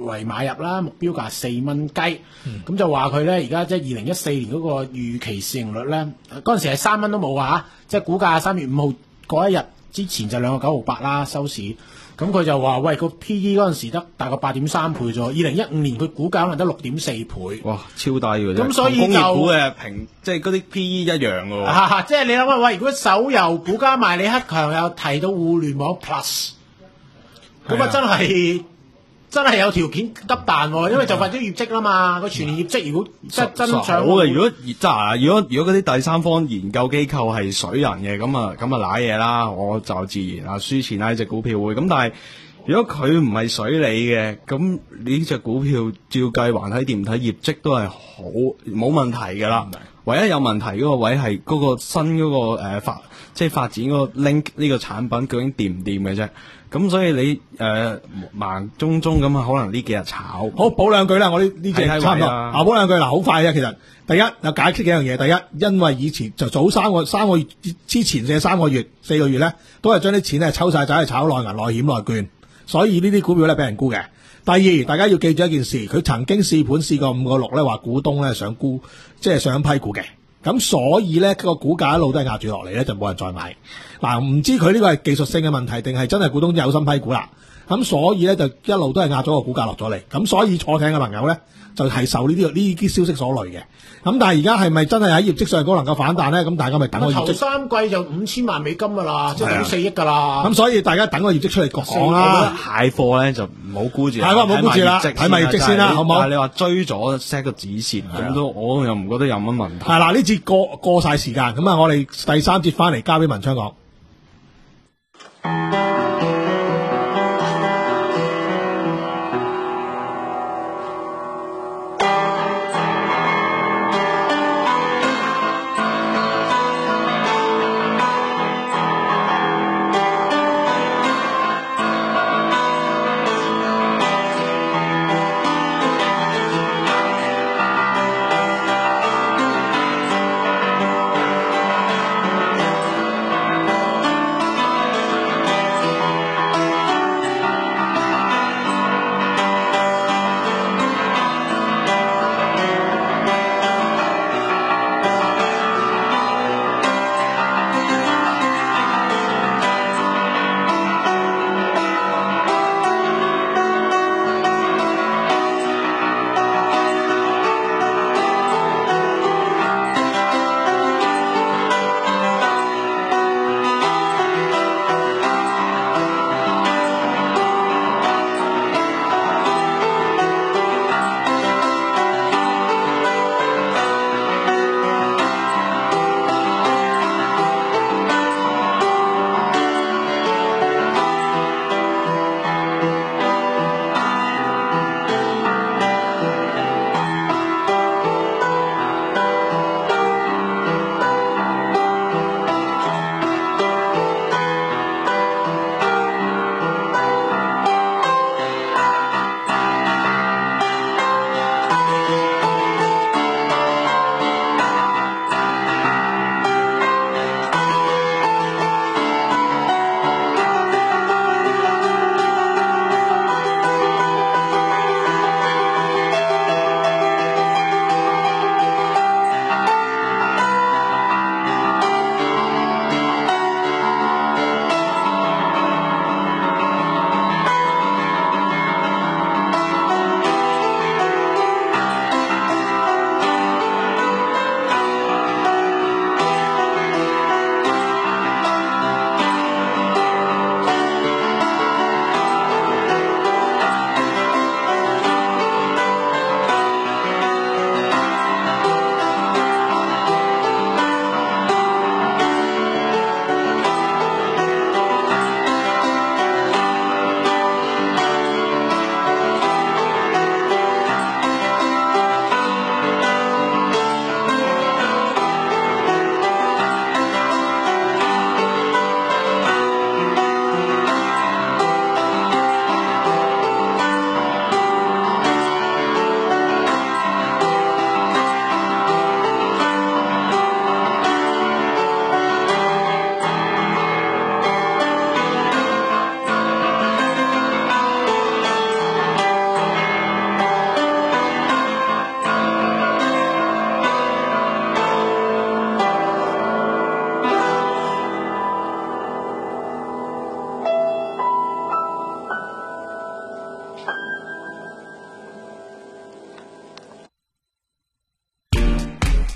為買入啦，目標價四蚊雞。咁、嗯、就話佢咧而家即係二零一四年嗰個預期市盈率咧，嗰陣時係三蚊都冇啊，即係股價三月五號嗰一日之前就兩個九毫八啦收市。咁佢就話：喂，個 P E 嗰陣時得大概八點三倍啫，二零一五年佢股價可能得六點四倍。 哇，超低嘅啫！ 咁所以就工業股嘅平，即係嗰啲 P E 一樣嘅喎、 啊。即係你諗下，喂，如果手遊股加埋李克強又提到互聯網 Plus， 咁啊真係真係有條件急彈喎，因為就發咗業績啦嘛。個全年業績如果真真上好嘅，如果真係如果如果嗰啲第三方研究機構係水人嘅，咁啊咁啊瀨嘢啦，我就自然啊輸錢啦呢隻股票會。咁但係如果佢唔係水你嘅，咁呢隻股票照計還睇掂唔睇業績都係好冇問題㗎啦。唯一有問題嗰個位係嗰個新嗰、那個誒、呃、發即係發展嗰個 link 呢個產品究竟掂唔掂嘅啫。咁所以你誒盲中中咁啊，可能呢幾日炒。 好補兩句啦，我呢呢隻差唔多。啊，補兩句嗱，好快啊，其實第一有解釋幾樣嘢。第一，因為以前就早三個三個月之前嘅三個月四個月咧，都係將啲錢咧抽晒走去炒內銀、內險、內券，所以呢啲股票咧俾人沽嘅。第二，大家要記住一件事，佢曾經試盤試過五個六咧，話股東咧想沽，即係想批股嘅。咁所以咧，個股價一路都係壓住落嚟咧，就冇人再買。嗱，唔知佢呢個係技術性嘅問題，定係真係股東有心批股啦？咁所以咧，就一路都係壓咗個股價落咗嚟。咁所以坐艇嘅朋友咧，就係、是、受呢啲呢啲消息所累嘅。咁但係而家係咪真係喺業績上高能夠反彈咧？咁大家咪等個業績。頭三季就五千萬美金噶啦，即係等於四億噶啦。 咁所以大家等個業績出嚟講啦。 蟹貨咧就唔好沽住， 蟹貨唔好沽住啦，睇埋業績先啦，好唔好？ 但係你話追咗 set 個止蝕，咁都我又唔覺得有乜問題。 係啦，呢節過過曬時間，咁啊，我哋第三節翻嚟交俾文昌講。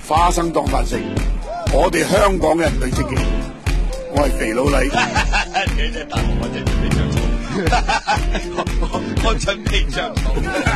花生當飯食，我哋香港人最積極。我係肥佬黎， 你隻大王，我真準備着草，我我準備着草。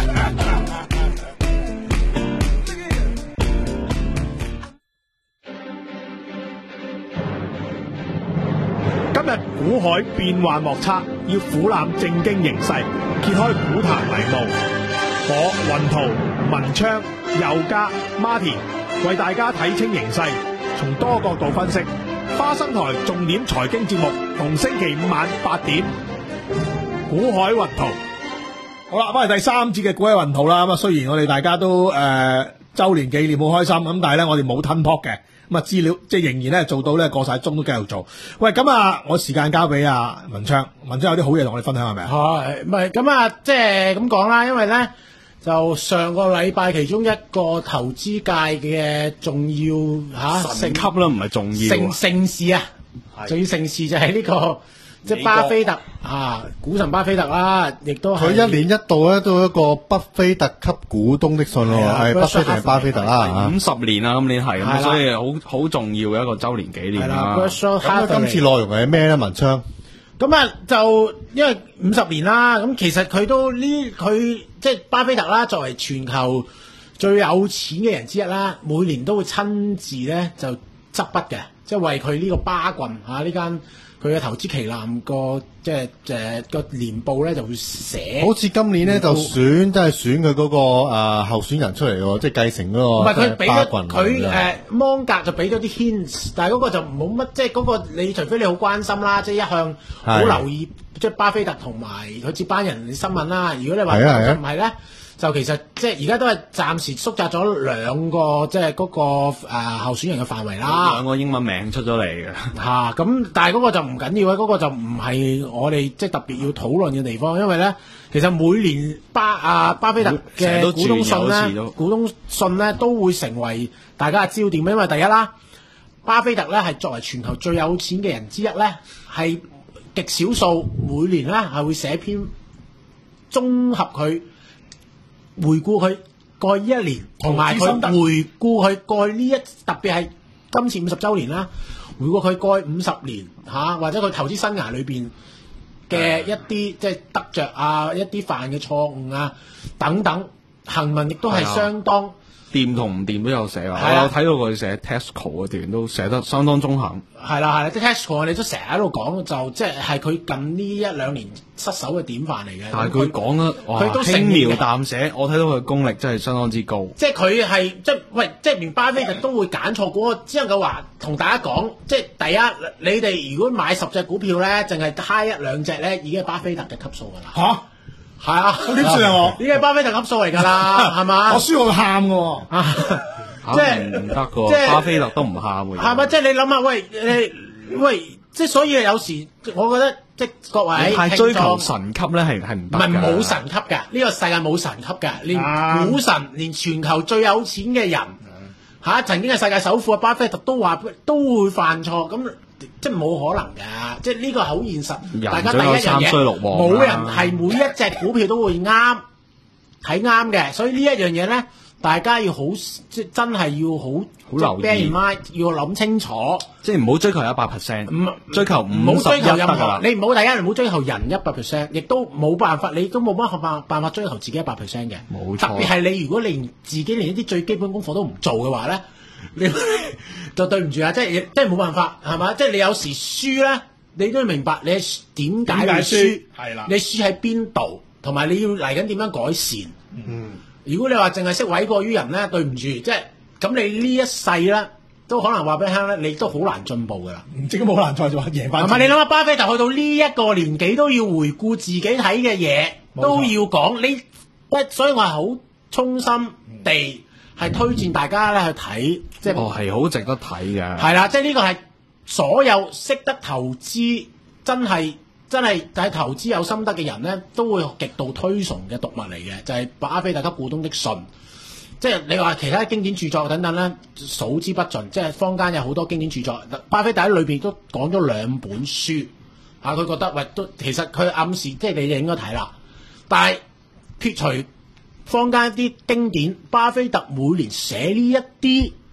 今日股海變幻莫測，要俯瞰正經形勢，揭開股壇迷霧。我雲圖、文昌、佑嘉、Martin 為大家睇清形勢，從多角度分析。花生台重點財經節目，逢星期五晚八點，股海雲圖。 好啦，翻嚟第三節嘅股海雲圖啦。咁啊，雖然我哋大家都誒、呃、周年紀念好開心，咁但係咧我哋冇吞撲嘅，咁啊資料即係仍然咧做到咧過晒鐘都繼續做。喂，咁啊，我時間交俾阿文昌，文昌有啲好嘢同我哋分享係咪啊？ 係，唔係咁啊？即係咁講啦，因為咧就上個禮拜其中一個投資界嘅重要嚇神級啦，唔係重要盛盛事啊，仲要盛事就係呢、這個即係巴菲特啊，股神巴菲特啦，亦都係佢一年一度咧都有一個巴菲特級股東的信喎，係巴菲特係巴菲特啦， 五十年啦，今年係咁，所以好好重要嘅一個週年紀念啦。 咁今次內容係咩咧？文昌？ 咁啊，就因為五十年啦，咁其實佢都呢，佢即係巴菲特啦，作為全球最有錢嘅人之一啦，每年都會親自咧就執筆嘅，即係為佢呢個巴郡嚇呢間佢嘅投資旗艦個即係誒個年報咧就會寫。 好似今年咧就選，即係選佢嗰個誒候選人出嚟喎，即係繼承嗰個。唔係佢俾咗佢誒芒格就俾咗啲 hints，但係嗰個就冇乜，即係嗰個你除非你好關心啦，即係一向好留意即係巴菲特同埋佢接班人嘅新聞啦。如果你話唔係咧，就其實即係而家都係暫時縮窄咗兩個即係嗰個誒候選人嘅範圍啦。 兩個英文名出咗嚟嘅嚇，咁但係嗰個就唔緊要嘅，嗰個就唔係我哋即係特別要討論嘅地方，因為咧其實每年巴啊巴菲特嘅股東信咧，股東信咧都會成為大家嘅焦點，因為第一啦，巴菲特咧係作為全球最有錢嘅人之一咧，係極少數每年咧係會寫篇綜合佢。回顧佢過去呢一年，同埋佢回顧佢過去呢一，特別係今次五十週年啦，回顧佢過去五十年嚇、啊，或者佢投資生涯裏邊嘅一啲即係得着啊，一啲犯嘅錯誤啊等等，行文亦都係相當掂同唔掂都有寫啊！我有睇到佢寫 Tesco 嗰段都寫得相當中肯。 係啦係啦，即係 Tesco 我哋都成日喺度講，就即係係佢近呢一兩年失手嘅典範嚟嘅。 但係佢講得佢都輕描淡寫，我睇到佢功力真係相當之高。 即係佢係即係喂，即係連巴菲特都會揀錯股，我只能夠話同大家講，即係第一，你哋如果買十隻股票咧，淨係揩一兩隻咧，已經係巴菲特嘅級數㗎啦。嚇！係啊， 點算啊我？ 已經係巴菲特級數嚟㗎啦，係嘛？ 我輸我喊㗎喎， 即係唔得㗎，巴菲特都唔喊㗎。 係咪？即係你諗下，喂你喂，即係所以有時我覺得即係各位係追求神級咧，係係唔得。 唔係冇神級㗎，呢個世界冇神級㗎，連股神，連全球最有錢嘅人嚇，曾經係世界首富嘅巴菲特都話都會犯錯，咁。即係冇可能㗎，即係呢個係好現實。大家第一樣嘢，冇人係每一隻股票都會啱睇啱嘅，所以呢一樣嘢咧，大家要好即係真係要好好留意， 要諗清楚。 即係唔好追求一百 percent， 唔追求唔好追求任何。你唔好第一，唔好追求人一百 percent， 亦都冇辦法，你都冇乜辦辦法追求自己一百 percent 嘅。 冇錯。 特別係你如果連自己連一啲最基本功課都唔做嘅話咧。你就對唔住啊！即係即係冇辦法係嘛？即係你有時輸咧，你都要明白你點解會輸，係啦。你輸喺邊度，同埋你要嚟緊點樣改善。嗯，如果你話淨係識諉過於人咧，對唔住，即係咁你呢一世咧，都可能話俾你聽咧，你都好難進步噶啦。 唔知咁好難再做贏翻。 係咪？你諗下巴菲特去到呢一個年紀都要回顧自己睇嘅嘢，都要講你，所以我係好衷心地。係推薦大家咧去睇，即係哦係好值得睇嘅。 係啦，即係呢個係所有識得投資，真係真係喺投資有心得嘅人咧，都會極度推崇嘅讀物嚟嘅，就係、是、巴菲特級股東的信。即係你話其他經典著作等等咧，數之不盡。即係坊間有好多經典著作，巴菲特喺裏邊都講咗兩本書。嚇、啊，佢覺得喂都其實佢暗示，即係你哋應該睇啦。但係撇除坊間一啲經典，巴菲特每年寫呢一啲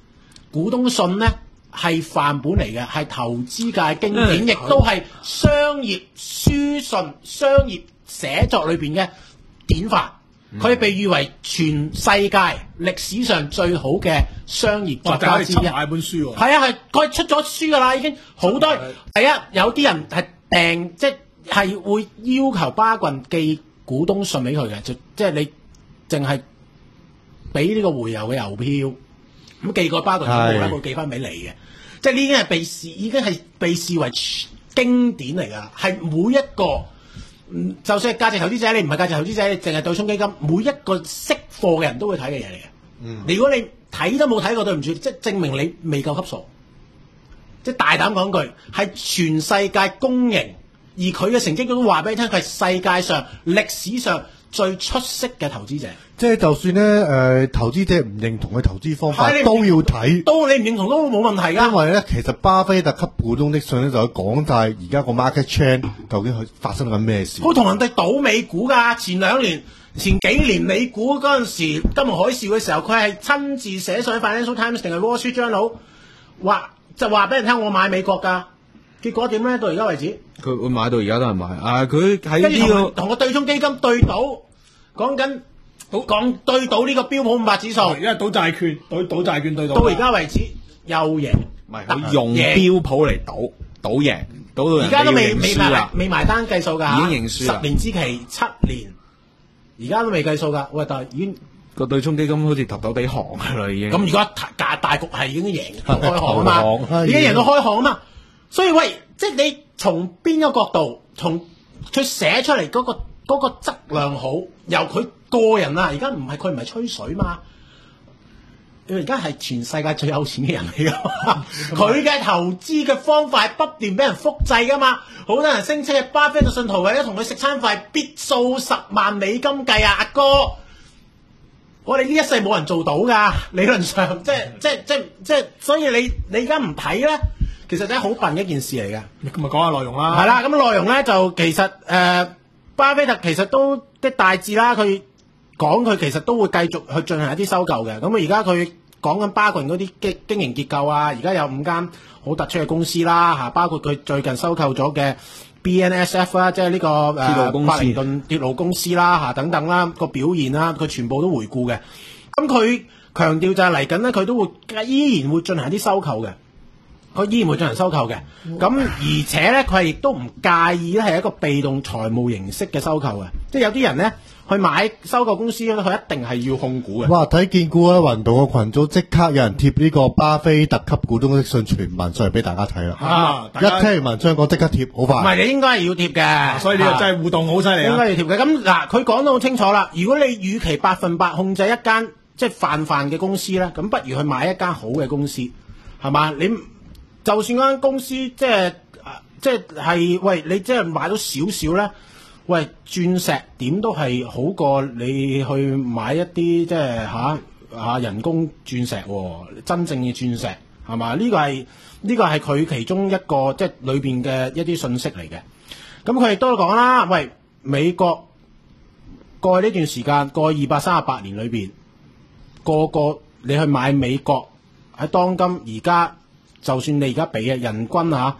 股東信咧係範本嚟嘅，係投資界經典，亦都係商業書信、商業寫作裏邊嘅典範。佢被譽為全世界歷史上最好嘅商業作家之一。 買本書喎， 係啊，係佢出咗書㗎啦，已經好多。第一有啲人係訂，即係會要求巴郡寄股東信俾佢嘅，就即係你淨係俾呢個回郵嘅郵票，咁寄過巴郡冇咧，會寄翻俾你嘅。即係呢啲係被視，已經係被視為經典嚟㗎，係每一個。嗯，就算係價值投資者，你唔係價值投資者，你淨係對沖基金，每一個識貨嘅人都會睇嘅嘢嚟嘅。嗯，如果你睇都冇睇過，對唔住，即係證明你未夠級數。即係大膽講句，係全世界公認，而佢嘅成績都話俾你聽，佢係世界上歷史上最出色嘅投資者。 即係就算咧，誒、呃、投資者唔認同佢投資方法，都要睇。都你唔認同都冇問題㗎。 因為咧，其實巴菲特級股東的信咧，就講晒而家個 market trend 究竟佢發生緊咩事。 佢同人哋賭美股㗎，前兩年、前幾年美股嗰陣時金融海嘯嘅時候，佢係親自寫上去 Financial Times 定係 Wall Street Journal 話就話俾人聽，我買美國㗎。結果點咧？到而家為止， 佢會買到而家都係買。啊，佢喺呢個同個對沖基金對賭，講緊。講對賭呢個標普五百指數， 因為賭債券，賭賭債券對賭。 到而家為止又贏， 唔係佢用標普嚟賭，賭贏，賭到人哋要認輸啦。而家都未未埋未埋單計數㗎， 已經認輸啦。 十年之期七年，而家都未計數㗎。喂，但係已經個對沖基金好似頭頭地行㗎啦，已經。 咁而家大大局係已經贏開行啊嘛，已經贏到開行啊嘛。所以喂，即係你從邊個角度，從佢寫出嚟嗰個嗰個質量好，由佢。個人啊，而家唔係佢唔係吹水嘛，佢而家係全世界最有錢嘅人嚟噶嘛，佢嘅投資嘅方法係不斷俾人複製噶嘛，好多人聲稱係巴菲特信徒為咗同佢食餐飯必數十萬美金計啊，阿哥，我哋呢一世冇人做到噶，理論上即係即係即係即係，所以你你而家唔睇咧，其實真係好笨一件事嚟嘅。 咁咪講下內容啦。 係啦，咁內容咧就其實誒、呃，巴菲特其實都即係大致啦，佢。講佢其實都會繼續去進行一啲收購嘅，咁啊而家佢講緊巴郡嗰啲經經營結構啊，而家有五間好突出嘅公司啦嚇，包括佢最近收購咗嘅 B N S F 啦，即係呢個誒法靈頓鐵路公司啦嚇等等啦，個表現啦，佢全部都回顧嘅。咁佢強調就係嚟緊咧，佢都會依然會進行一啲收購嘅，佢依然會進行收購嘅。咁而且咧，佢係亦都唔介意咧係一個被動財務形式嘅收購嘅，即係有啲人咧。去買收購公司咧，佢一定係要控股嘅。 哇！睇見股海雲道嘅群組即刻有人貼呢個巴菲特級股東的信全文上嚟俾大家睇啦。啊！一聽完文章講即刻貼，好快。 唔係，你應該係要貼嘅、啊， 所以你又真係互動好犀利啊！ 應該要貼嘅。咁嗱，佢講得好清楚啦。如果你與其百分百控制一間即係泛泛嘅公司咧，咁不如去買一間好嘅公司，係嘛？你就算嗰間公司即係即係係喂，你即係買到少少咧。喂，鑽石點都係好過你去買一啲即係嚇嚇人工鑽石喎、哦，真正嘅鑽石係嘛？呢、這個係呢、這個係佢其中一個即係裏邊嘅一啲信息嚟嘅。咁佢亦都講啦，喂，美國過去呢段時間，過去二百三十八年裏邊，個個你去買美國喺當今而家，就算你而家比啊人均嚇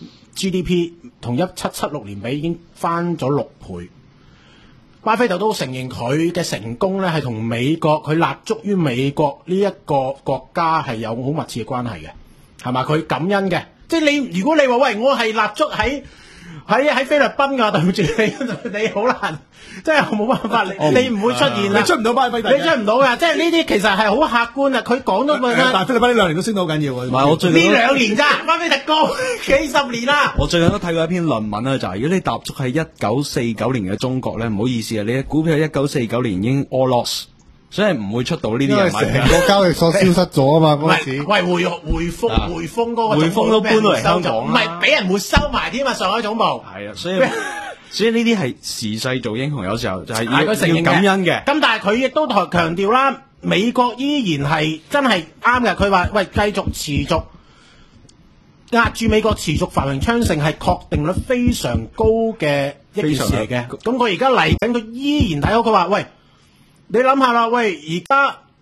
G D P。同一七七六年比已經翻咗六倍，巴菲特都承認佢嘅成功咧係同美國佢立足於美國呢一個國家係有好密切嘅關係嘅，係嘛？佢感恩嘅，即係你如果你話喂我係立足喺喺喺菲律賓㗎，對唔住你你好難，即係冇辦法，你你唔會出現啦， 你出唔到巴菲特， 你出唔到㗎，即係呢啲其實係好客觀啊！佢講到佢咧， 但係菲律賓呢兩年都升到好緊要喎。 唔係我最呢兩年咋，巴菲特高幾十年啦。 我最近都睇過一篇論文啊，就係、是、如果你踏足喺一九四九年嘅中國咧，唔好意思啊，你嘅股票喺一九四九年已經 all loss。所以唔會出到呢啲人買嘅， 成個交易所消失咗啊嘛！嗰陣時， 喂匯匯豐匯豐嗰個匯豐都搬到嚟香港， 唔係俾人沒收埋添啊！上海總部係啊，所以所以呢啲係時勢做英雄，有時候就係要要感恩嘅。 咁但係佢亦都強調啦，美國依然係真係啱嘅。佢話喂，繼續持續壓住美國持續繁榮昌盛係確定率非常高嘅一件事嚟嘅。咁佢而家嚟緊，佢依然睇好。佢話喂。你諗下啦，喂！而家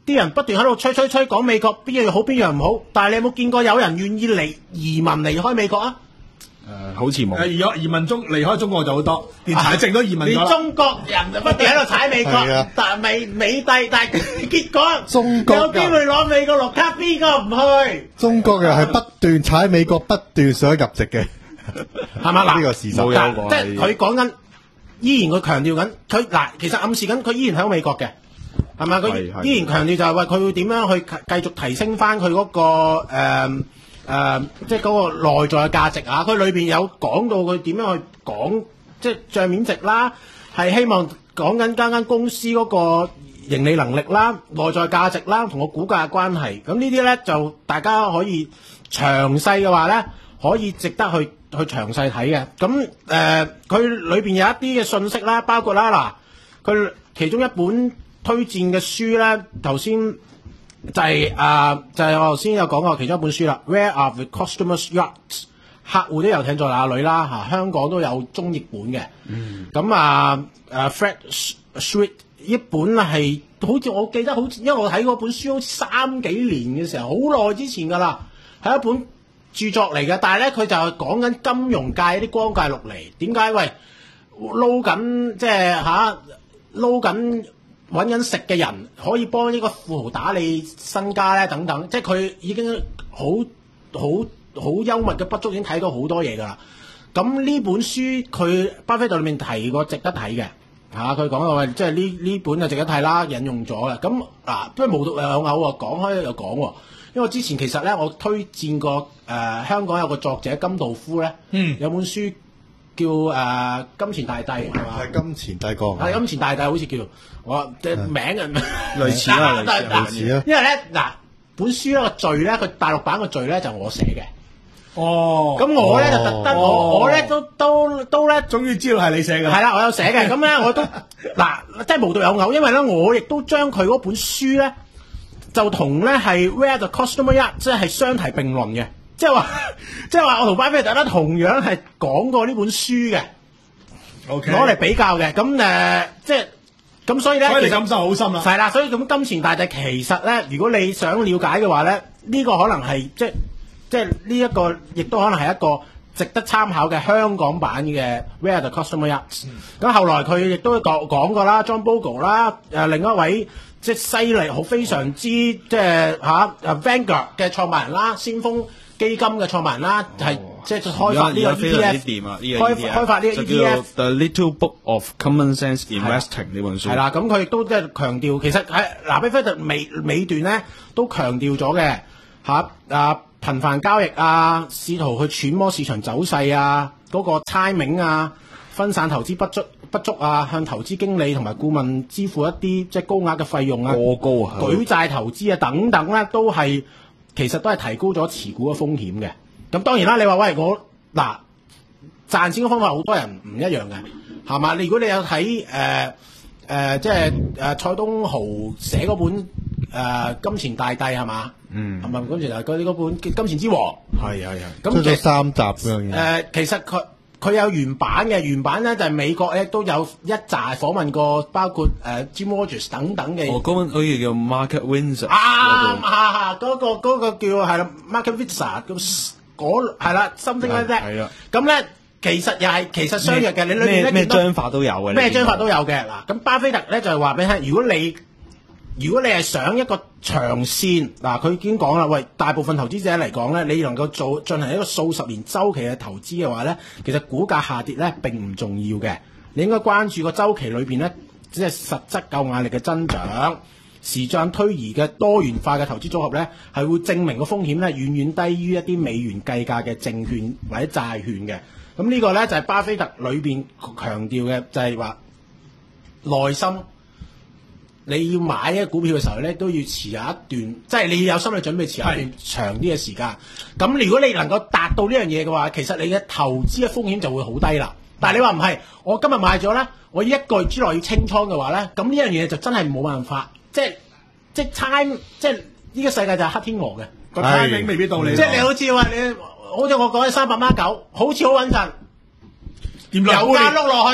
啲人不斷喺度吹吹吹講美國邊樣好邊樣唔好，但係你有冇見過有人願意離移民離開美國啊？ 誒、呃，好似冇。 誒，移移民中離開中國就好多，連柴靜都移民咗啦。 連中國人就不斷喺度踩美國，但係美美帝，但係結果中國有機會攞美國綠卡，邊個唔去？ 中國人係不斷踩美國，不斷想入籍嘅， 係嘛？嗱， 呢個事實。 即係佢講緊，依然佢強調緊，佢嗱其實暗示緊佢依然喺美國嘅，係咪？佢依然強調就係話佢會點樣去繼續提升翻佢嗰個誒。呃誒、呃，即係嗰個內在嘅價值啊！佢裏邊有講到佢點樣去講，即係帳面值啦，係希望講緊間間公司嗰個盈利能力啦、內在價值啦，同個股價嘅關係。咁呢啲咧就大家可以詳細嘅話咧，可以值得去去詳細睇嘅。咁誒，佢裏邊有一啲嘅信息啦，包括啦嗱，佢其中一本推薦嘅書咧，頭先。就係、是、啊、呃，就係、是、我頭先有講過其中一本書啦。Where are the customers' yachts？ 客戶都遊艇在哪裏啦？嚇、啊，香港都有中譯本嘅。嗯。咁啊，誒 Fred Sweet 呢本係好似我記得好似，因為我睇嗰本書好似三幾年嘅時候，好耐之前㗎啦，係一本著作嚟嘅。但係咧，佢就係講緊金融界啲光怪陸離。點解？喂，撈緊即係嚇撈緊。揾緊食嘅人可以幫呢個富豪打理身家咧，等等，即係佢已經好好好幽默嘅筆觸已經睇到好多嘢㗎啦。咁呢本書佢巴菲特裏面提過值得睇嘅嚇，佢講話即係呢呢本就值得睇啦，引用咗嘅。咁嗱，不過無獨有偶喎，講開又講喎，因為我之前其實咧我推薦過誒、呃、香港有個作者金道夫咧，嗯，有本書。叫誒、呃、金錢大帝係嘛？ 係金錢帝國。 係金錢大帝好似叫我嘅名啊， 類似啦，類似啦。 因為咧嗱，本書咧個序咧，佢大陸版個序咧就我寫嘅。 哦。咁我咧就特登，我我咧都都都咧， 終於知道係你寫嘅。 係啦，我有寫嘅。咁咧我都嗱，即係無獨有偶，因為咧我亦都將佢嗰本書咧就同咧係 Where the Customer Yacht 即係相提並論嘅。即係話，即係話，我同巴菲特咧同樣係講過呢本書嘅，攞嚟比較嘅。咁誒，即係咁，所以咧， 所以你感受好深啦。 係啦，所以咁金錢大帝其實咧，如果你想了解嘅話咧，呢個可能係即係即係呢一個，亦都可能係一個值得參考嘅香港版嘅 Where the Customer Yachts。咁後來佢亦都講講過啦 ，John Bogle 啦，誒另一位即係犀利好非常之即係嚇誒 Vanguard 嘅創辦人啦，先鋒基金嘅創辦人啦，係、哦、即係開發呢個 E T F， 開開發呢個 E T F。 The Little Book of Common Sense Investing 呢本書。 係啦，咁佢亦都即係強調，其實喺嗱，巴菲特尾尾段咧都強調咗嘅嚇啊，頻繁交易啊，試圖去揣摩市場走勢啊，嗰、那個 timing 啊，分散投資不足不足啊，向投資經理同埋顧問支付一啲即係高額嘅費用啊， 過高啊， 舉債投資啊等等咧，都係。其實都係提高咗持股嘅風險嘅。咁當然啦，你話喂我嗱賺錢嘅方法好多人唔一樣嘅，係嘛？你如果你有睇誒誒即係誒蔡東豪寫嗰本誒、呃、金錢大帝係嘛？嗯，係咪金錢大帝嗰本金錢之王？係係係。咁出咗三集嗰樣嘢。 誒，其實佢。佢有原版嘅，原版咧就係、是、美國咧都有一紮訪問過，包括誒、呃、Jim Rogers 等等嘅。 哦，嗰本好似叫 Market Windsor。 啱啊！嗰、那個嗰、那個叫係啦 Market Windsor 咁嗰係啦 something like that。係啦。咁咧其實又係其實相約嘅，你裏面咧咩章法都有嘅。 咩章法都有嘅嗱。咁巴菲特咧就係話俾你聽，如果你如果你係想一個長線嗱，佢已經講啦，喂，大部分投資者嚟講咧，你能夠做進行一個數十年週期嘅投資嘅話咧，其實股價下跌咧並唔重要嘅，你應該關注個週期裏邊咧，只係實質夠壓力嘅增長，時間推移嘅多元化嘅投資組合咧，係會證明個風險咧遠遠低於一啲美元計價嘅證券或者債券嘅。咁呢個咧就係巴菲特裏邊強調嘅，就係話耐心。你要買一個股票嘅時候咧，都要持有一段，即係你要有心理準備持有一段長啲嘅時間。咁如果你能夠達到呢樣嘢嘅話，其實你嘅投資嘅風險就會好低啦。但係你話唔係，我今日買咗咧，我一個月之內要清倉嘅話咧，咁呢樣嘢就真係冇辦法。即係即係 time，即係呢個世界就係黑天鵝嘅個 timing 未必到你。即係你好似話你，好似我講嘅三百孖九，好似好穩陣，油價碌落去。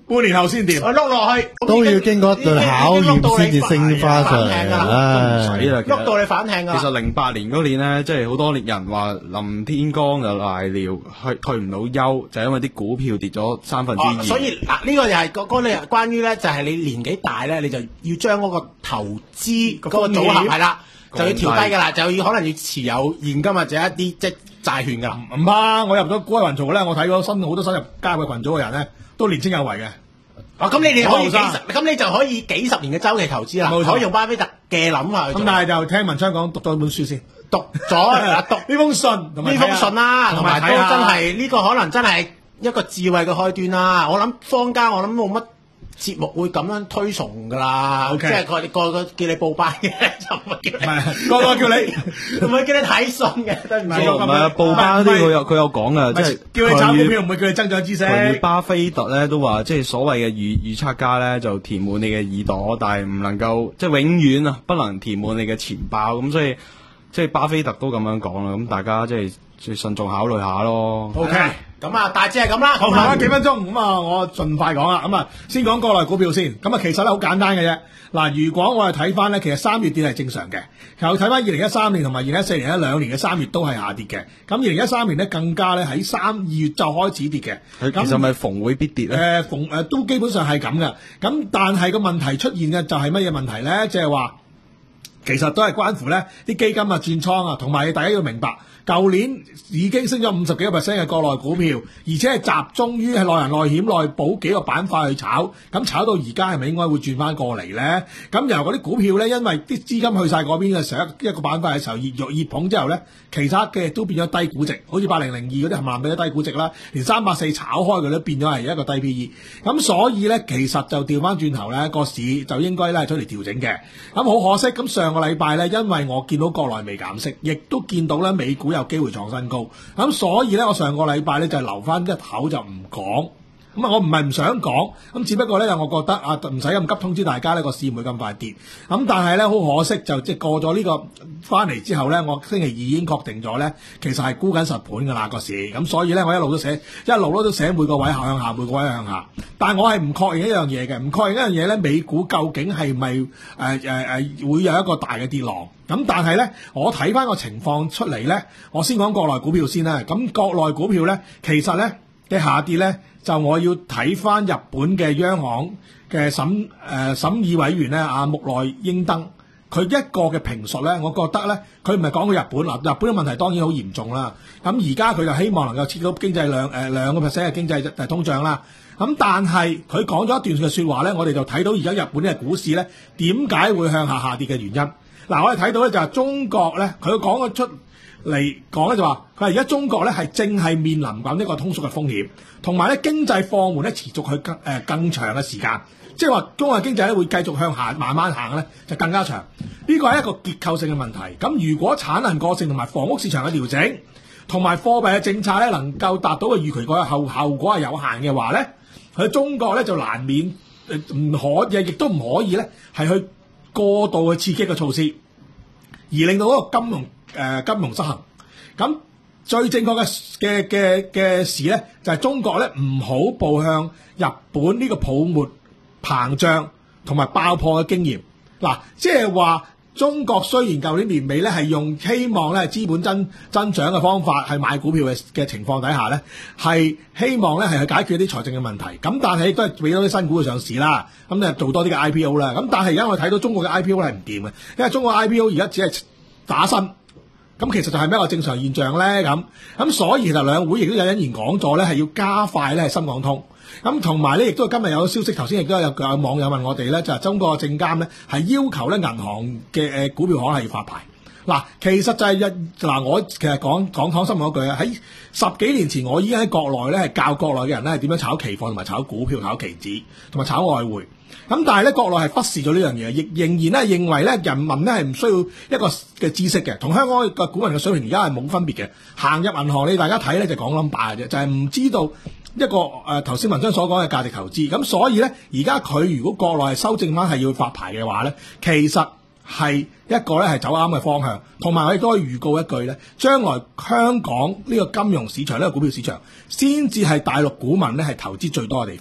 半年後先掂， 我碌落去都要經過一段考驗先至升翻上嚟， 唔使啦， 碌到你反艇噶。 其實零八年嗰年咧，即係好多人話林天光就賴尿，去退唔到休，就係因為啲股票跌咗三分之二。 所以嗱，呢個又係嗰嗰你關於咧，就係你年紀大咧，你就要將嗰個投資嗰個組合係啦，就要調低噶啦，就要可能要持有現金或者一啲即係債券噶啦。 唔怕，我入咗股海群組咧，我睇到新好多新入加入嘅群組嘅人咧，都年青有為嘅。 哦，咁你哋可以幾十，咁你就可以幾十年嘅周期投資啦，可以用巴菲特嘅諗法去做。 咁但係就聽文昌講讀咗本書先， 讀咗讀呢封信，呢封信啦，同埋都真係呢個可能真係一個智慧嘅開端啦。我諗坊間我諗冇乜節目會咁樣推崇噶啦， okay. 即係個個個叫你報班嘅，就唔係叫你， 個個叫你， 唔係叫你睇信嘅，對唔住。 唔係啊，報班啲佢有佢有講噶，即係叫你炒股票，唔會叫你增長知識。 佢巴菲特咧都話，即係所謂嘅預預測家咧，就填滿你嘅耳朵，但係唔能夠即係永遠啊，不能填滿你嘅錢包。咁所以即係巴菲特都咁樣講啦。咁大家即係即係慎重考慮下咯。 O K。 咁啊，大致係咁啦。 好，下幾分鐘咁啊，我盡快講啦。咁啊，先講國內股票先。咁啊，其實咧好簡單嘅啫。嗱，如果我哋睇翻咧，其實三月跌係正常嘅。又睇翻二零一三年同埋二零一四年一兩年嘅三月都係下跌嘅。咁二零一三年咧更加咧喺三二月就開始跌嘅。 其實咪逢會必跌咧？ 誒，逢誒都基本上係咁嘅。咁但係個問題出現嘅就係乜嘢問題咧？即係話其實都係關乎咧啲基金啊轉倉啊，同埋大家要明白。舊年已經升咗五十幾個 percent 嘅國內股票，而且係集中於係內銀內險內保幾個板塊去炒，咁炒到而家係咪應該會轉翻過嚟咧？咁由嗰啲股票咧，因為啲資金去晒嗰邊嘅時候，一一個板塊嘅時候熱熱捧之後咧，其他嘅都變咗低估值，好似八零零二嗰啲冚唪唥變咗低估值啦，連三百四炒開嘅都變咗係一個低 P E。咁所以咧，其實就調翻轉頭咧，個市就應該咧出嚟調整嘅。咁好可惜，咁上個禮拜咧，因為我見到國內未減息，亦都見到咧美股有機會創新高，咁所以咧，我上個禮拜咧就留翻一口就唔講。咁啊，我唔係唔想講，咁只不過咧，我覺得啊，唔使咁急通知大家呢個市唔會咁快跌。咁但係咧，好可惜就即係過咗呢個翻嚟之後咧，我星期二已經確定咗咧，其實係沽緊實盤㗎啦個市。咁所以咧，我一路都寫，一路都寫每個位向下，每個位向下。但係我係唔確認一樣嘢嘅，唔確認一樣嘢咧，美股究竟係咪誒誒誒會有一個大嘅跌浪？咁但係咧，我睇翻個情況出嚟咧，我先講國內股票先啦。咁國內股票咧，其實咧嘅下跌咧，就我要睇翻日本嘅央行嘅審誒、呃、審議委員咧，阿木內英登，佢一個嘅評述咧，我覺得咧，佢唔係講到日本嗱，日本嘅問題當然好嚴重啦。咁而家佢就希望能夠刺激到經濟兩誒兩個 percent 嘅經濟誒通脹啦。咁但係佢講咗一段嘅説話咧，我哋就睇到而家日本嘅股市咧點解會向下下跌嘅原因。嗱，我哋睇到咧就係中國咧，佢講咗出嚟講咧就話，佢話而家中國咧係正係面臨緊呢個通縮嘅風險，同埋咧經濟放緩咧持續去更誒、呃、更長嘅時間，即係話中國經濟咧會繼續向下慢慢行咧就更加長。呢個係一個結構性嘅問題。咁如果產能過剩同埋房屋市場嘅調整，同埋貨幣嘅政策咧能夠達到嘅預期個後後果係有限嘅話咧，佢中國咧就難免唔可亦亦都唔可以咧係去過度去刺激嘅措施，而令到嗰個金融誒、呃、金融失衡。咁最正確嘅嘅嘅嘅事咧，就係、是、中國咧唔好步向日本呢個泡沫膨脹同埋爆破嘅經驗。嗱，即係話中國雖然舊年年尾咧係用希望咧資本增增長嘅方法係買股票嘅嘅情況底下咧，係希望咧係去解決啲財政嘅問題。咁但係亦都係俾多啲新股去上市啦。咁就做多啲嘅 I P O 啦。咁但係而家我哋睇到中國嘅 I P O 係唔掂嘅，因為中國 I P O 而家只係打新。咁其實就係咩一個正常現象咧？咁咁所以其實兩會亦都有引言講咗咧，係要加快咧係深港通。咁同埋咧，亦都今日有消息，頭先亦都有有網友問我哋咧，就係、是、中國嘅證監咧係要求咧銀行嘅誒股票行係要發牌。嗱，其實就係一嗱，我其實講講講深嗰句啊，喺十幾年前我已經喺國內咧係教國內嘅人咧係點樣炒期貨同埋炒股票、炒期指同埋炒外匯。咁但係咧，國內係忽視咗呢樣嘢，亦仍然咧認為咧人民咧係唔需要一個嘅知識嘅，同香港嘅股民嘅水平而家係冇分別嘅。行入銀行，你大家睇咧就講 number 嘅啫，就係、是、唔知道一個誒頭先文章所講嘅價值投資。咁所以咧，而家佢如果國內係修正翻係要發牌嘅話咧，其實係一個咧係走啱嘅方向。同埋我亦都可以預告一句咧，將來香港呢個金融市場呢、呢個股票市場先至係大陸股民咧係投資最多嘅地方。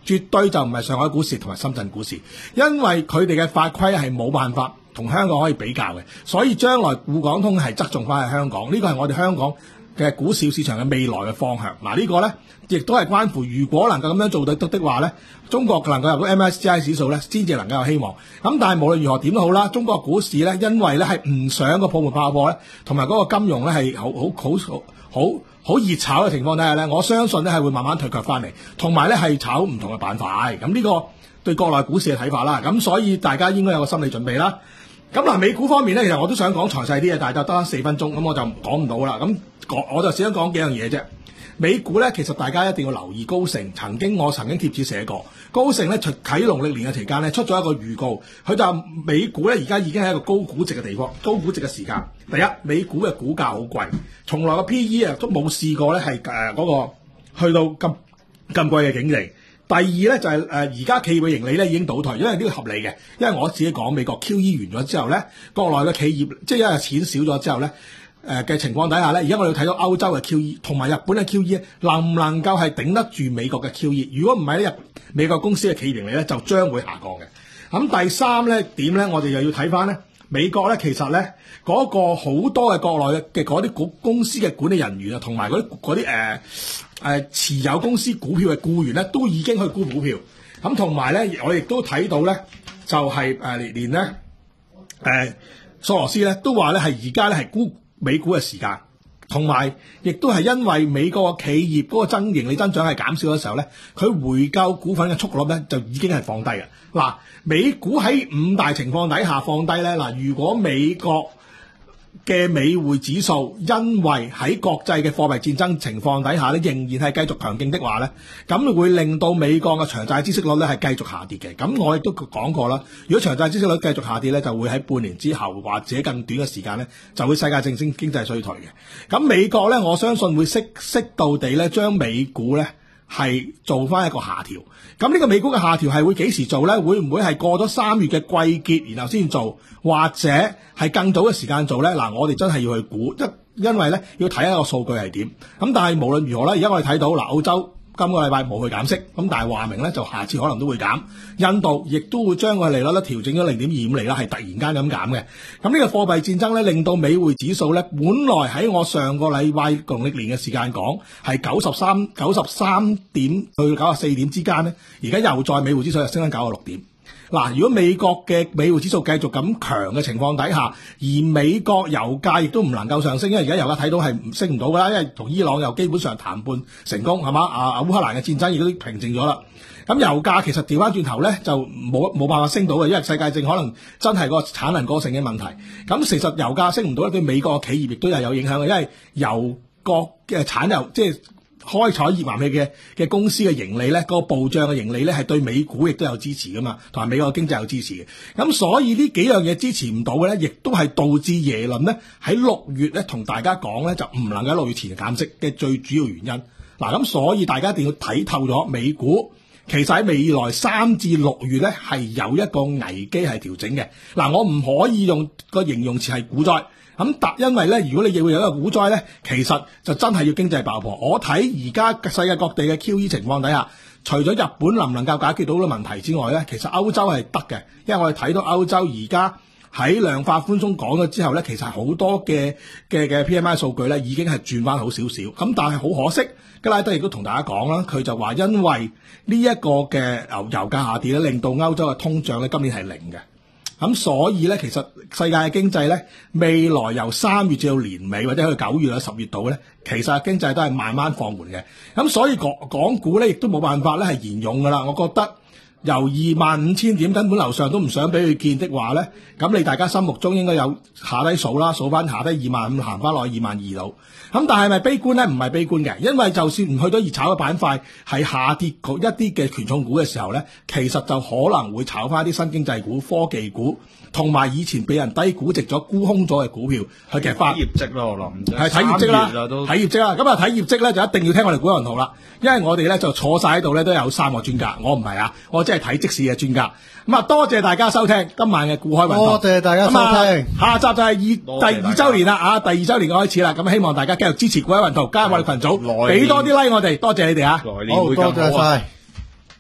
絕對就唔係上海股市同埋深圳股市，因為佢哋嘅法規係冇辦法同香港可以比較嘅，所以將來滬港通係側重翻喺香港，呢個係我哋香港嘅股市市場嘅未來嘅方向。嗱，呢個呢亦都係關乎，如果能夠咁樣做得的話呢，中國能夠入到 M S C I 指數呢，先至能夠有希望。咁但係無論如何點都好啦，中國股市呢，因為呢係唔想個泡沫爆破呢，同埋嗰個金融呢係好好好好好熱炒嘅情況底下呢，我相信呢係會慢慢退卻翻嚟，同埋呢係炒唔同嘅板塊。咁呢個對國內股市嘅睇法啦，咁所以大家應該有個心理準備啦。咁嗱，美股方面咧，其實我都想講詳細啲嘅，但係就得四分鐘，咁我就講唔到啦。咁講我就只想講幾樣嘢啫。美股咧，其實大家一定要留意高盛。曾經我曾經貼紙寫過，高盛咧，喺農曆年嘅期間咧，出咗一個預告，佢就話美股咧而家已經係一個高估值嘅地方，高估值嘅時間。第一，美股嘅股價好貴，從來個 P E 啊都冇試過咧係誒嗰個去到咁咁貴嘅境地。第二咧就係誒而家企業嘅盈利咧已經倒退，因為呢個合理嘅，因為我自己講美國 Q E 完咗之後咧，國內嘅企業即係因為錢少咗之後咧，誒、呃、嘅情況底下咧，而家我哋睇到歐洲嘅 Q E 同埋日本嘅 Q E 能唔能夠係頂得住美國嘅 Q E？ 如果唔係咧，美國公司嘅企業盈利咧就將會下降嘅。咁第三咧點咧，我哋又要睇翻咧美國咧，其實咧嗰、那個好多嘅國內嘅嗰啲股公司嘅管理人員啊，同埋嗰啲嗰啲誒。誒持有公司股票嘅僱員咧，都已經去沽股票。咁同埋咧，我亦都睇到咧，就係誒連咧誒索羅斯咧都話咧係而家咧係沽美股嘅時間，同埋亦都係因為美國企業嗰個增盈利增長係減少嘅時候咧，佢回購股份嘅速率咧就已經係放低嘅。嗱，美股喺五大情況底下放低咧，嗱，如果美國嘅美匯指數因為喺國際嘅貨幣戰爭情況底下咧，仍然係繼續強勁的話咧，咁會令到美國嘅長債孳息率咧係繼續下跌嘅。咁我亦都講過啦，如果長債孳息率繼續下跌咧，就會喺半年之後或者更短嘅時間咧，就會世界正經經濟衰退嘅。咁美國咧，我相信會適適度地咧將美股咧係做翻一個下調。咁呢個美股嘅下調係會幾時做咧？會唔會係過咗三月嘅季結然後先做，或者係更早嘅時間做咧？嗱，我哋真係要去估，因因為咧要睇一個數據係點。咁但係無論如何咧，而家我哋睇到嗱，澳洲今個禮拜冇去減息，咁但係話明咧就下次可能都會減。印度亦都會將個利率咧調整咗零點二五厘啦，係突然間咁減嘅。咁呢個貨幣戰爭咧令到美匯指數咧，本來喺我上個禮拜農曆年嘅時間講係九十三九十三點去九十四點之間咧，而家又再美匯指數又升翻九十六點。嗱，如果美國嘅美匯指數繼續咁強嘅情況底下，而美國油價亦都唔能夠上升，因為而家油價睇到係唔升唔到㗎啦，因為同伊朗又基本上談判成功係嘛，啊烏克蘭嘅戰爭亦都平靜咗啦。咁油價其實調翻轉頭咧就冇冇辦法升到嘅，因為世界正可能真係個產能過剩嘅問題。咁其實油價升唔到咧，對美國嘅企業亦都係有影響嘅，因為油國嘅產油即係開採頁岩氣嘅嘅公司嘅盈利咧，嗰個暴漲嘅盈利咧係對美股亦都有支持噶嘛，同埋美國嘅經濟有支持嘅。咁所以呢幾樣嘢支持唔到嘅咧，亦都係導致耶倫咧喺六月咧同大家講咧就唔能夠喺六月前減息嘅最主要原因。嗱，咁所以大家一定要睇透咗美股，其實喺未來三至六月咧係有一個危機係調整嘅。嗱，我唔可以用個形容詞係股災。咁但因為咧，如果你要有一個股災咧，其實就真係要經濟爆破。我睇而家世界各地嘅 Q E 情況底下，除咗日本能唔能夠解決到呢個問題之外咧，其實歐洲係得嘅，因為我哋睇到歐洲而家喺量化寬鬆講咗之後咧，其實好多嘅嘅嘅 P M I 數據咧已經係轉翻好少少。咁但係好可惜，吉拉德亦都同大家講啦，佢就話因為呢一個嘅油油價下跌咧，令到歐洲嘅通脹咧今年係零嘅。咁所以咧，其實世界嘅經濟咧，未來由三月至到年尾或者去九月啊、十月度咧，其實經濟都係慢慢放緩嘅。咁所以港港股咧，亦都冇辦法咧係沿用噶啦。我覺得由二萬五千點根本樓上都唔想俾佢見的話咧，咁你大家心目中應該有下低數啦，數翻下低二萬五，行翻落去二萬二度。咁但係咪悲觀咧？唔係悲觀嘅，因為就算唔去到熱炒嘅板塊，係下跌一啲嘅權重股嘅時候咧，其實就可能會炒翻啲新經濟股、科技股，同埋以前俾人低估值咗、沽空咗嘅股票去夾翻。 業績咯，我諗係睇業績啦，睇業績啦。咁啊睇業績咧就一定要聽我哋股雲圖啦，因為我哋咧就坐晒喺度咧都有三個專家，我唔係啊，我即係睇即時嘅專家。咁啊，多謝大家收聽今晚嘅股海雲圖， 多謝大家收聽。 下集就係二第二周年啦，啊，第二周年嘅開始啦。咁希望大家繼續支持股海雲圖，加入我哋群組，俾多啲 like 我哋，多謝你哋啊！ 來年會更好啊！ 多謝晒。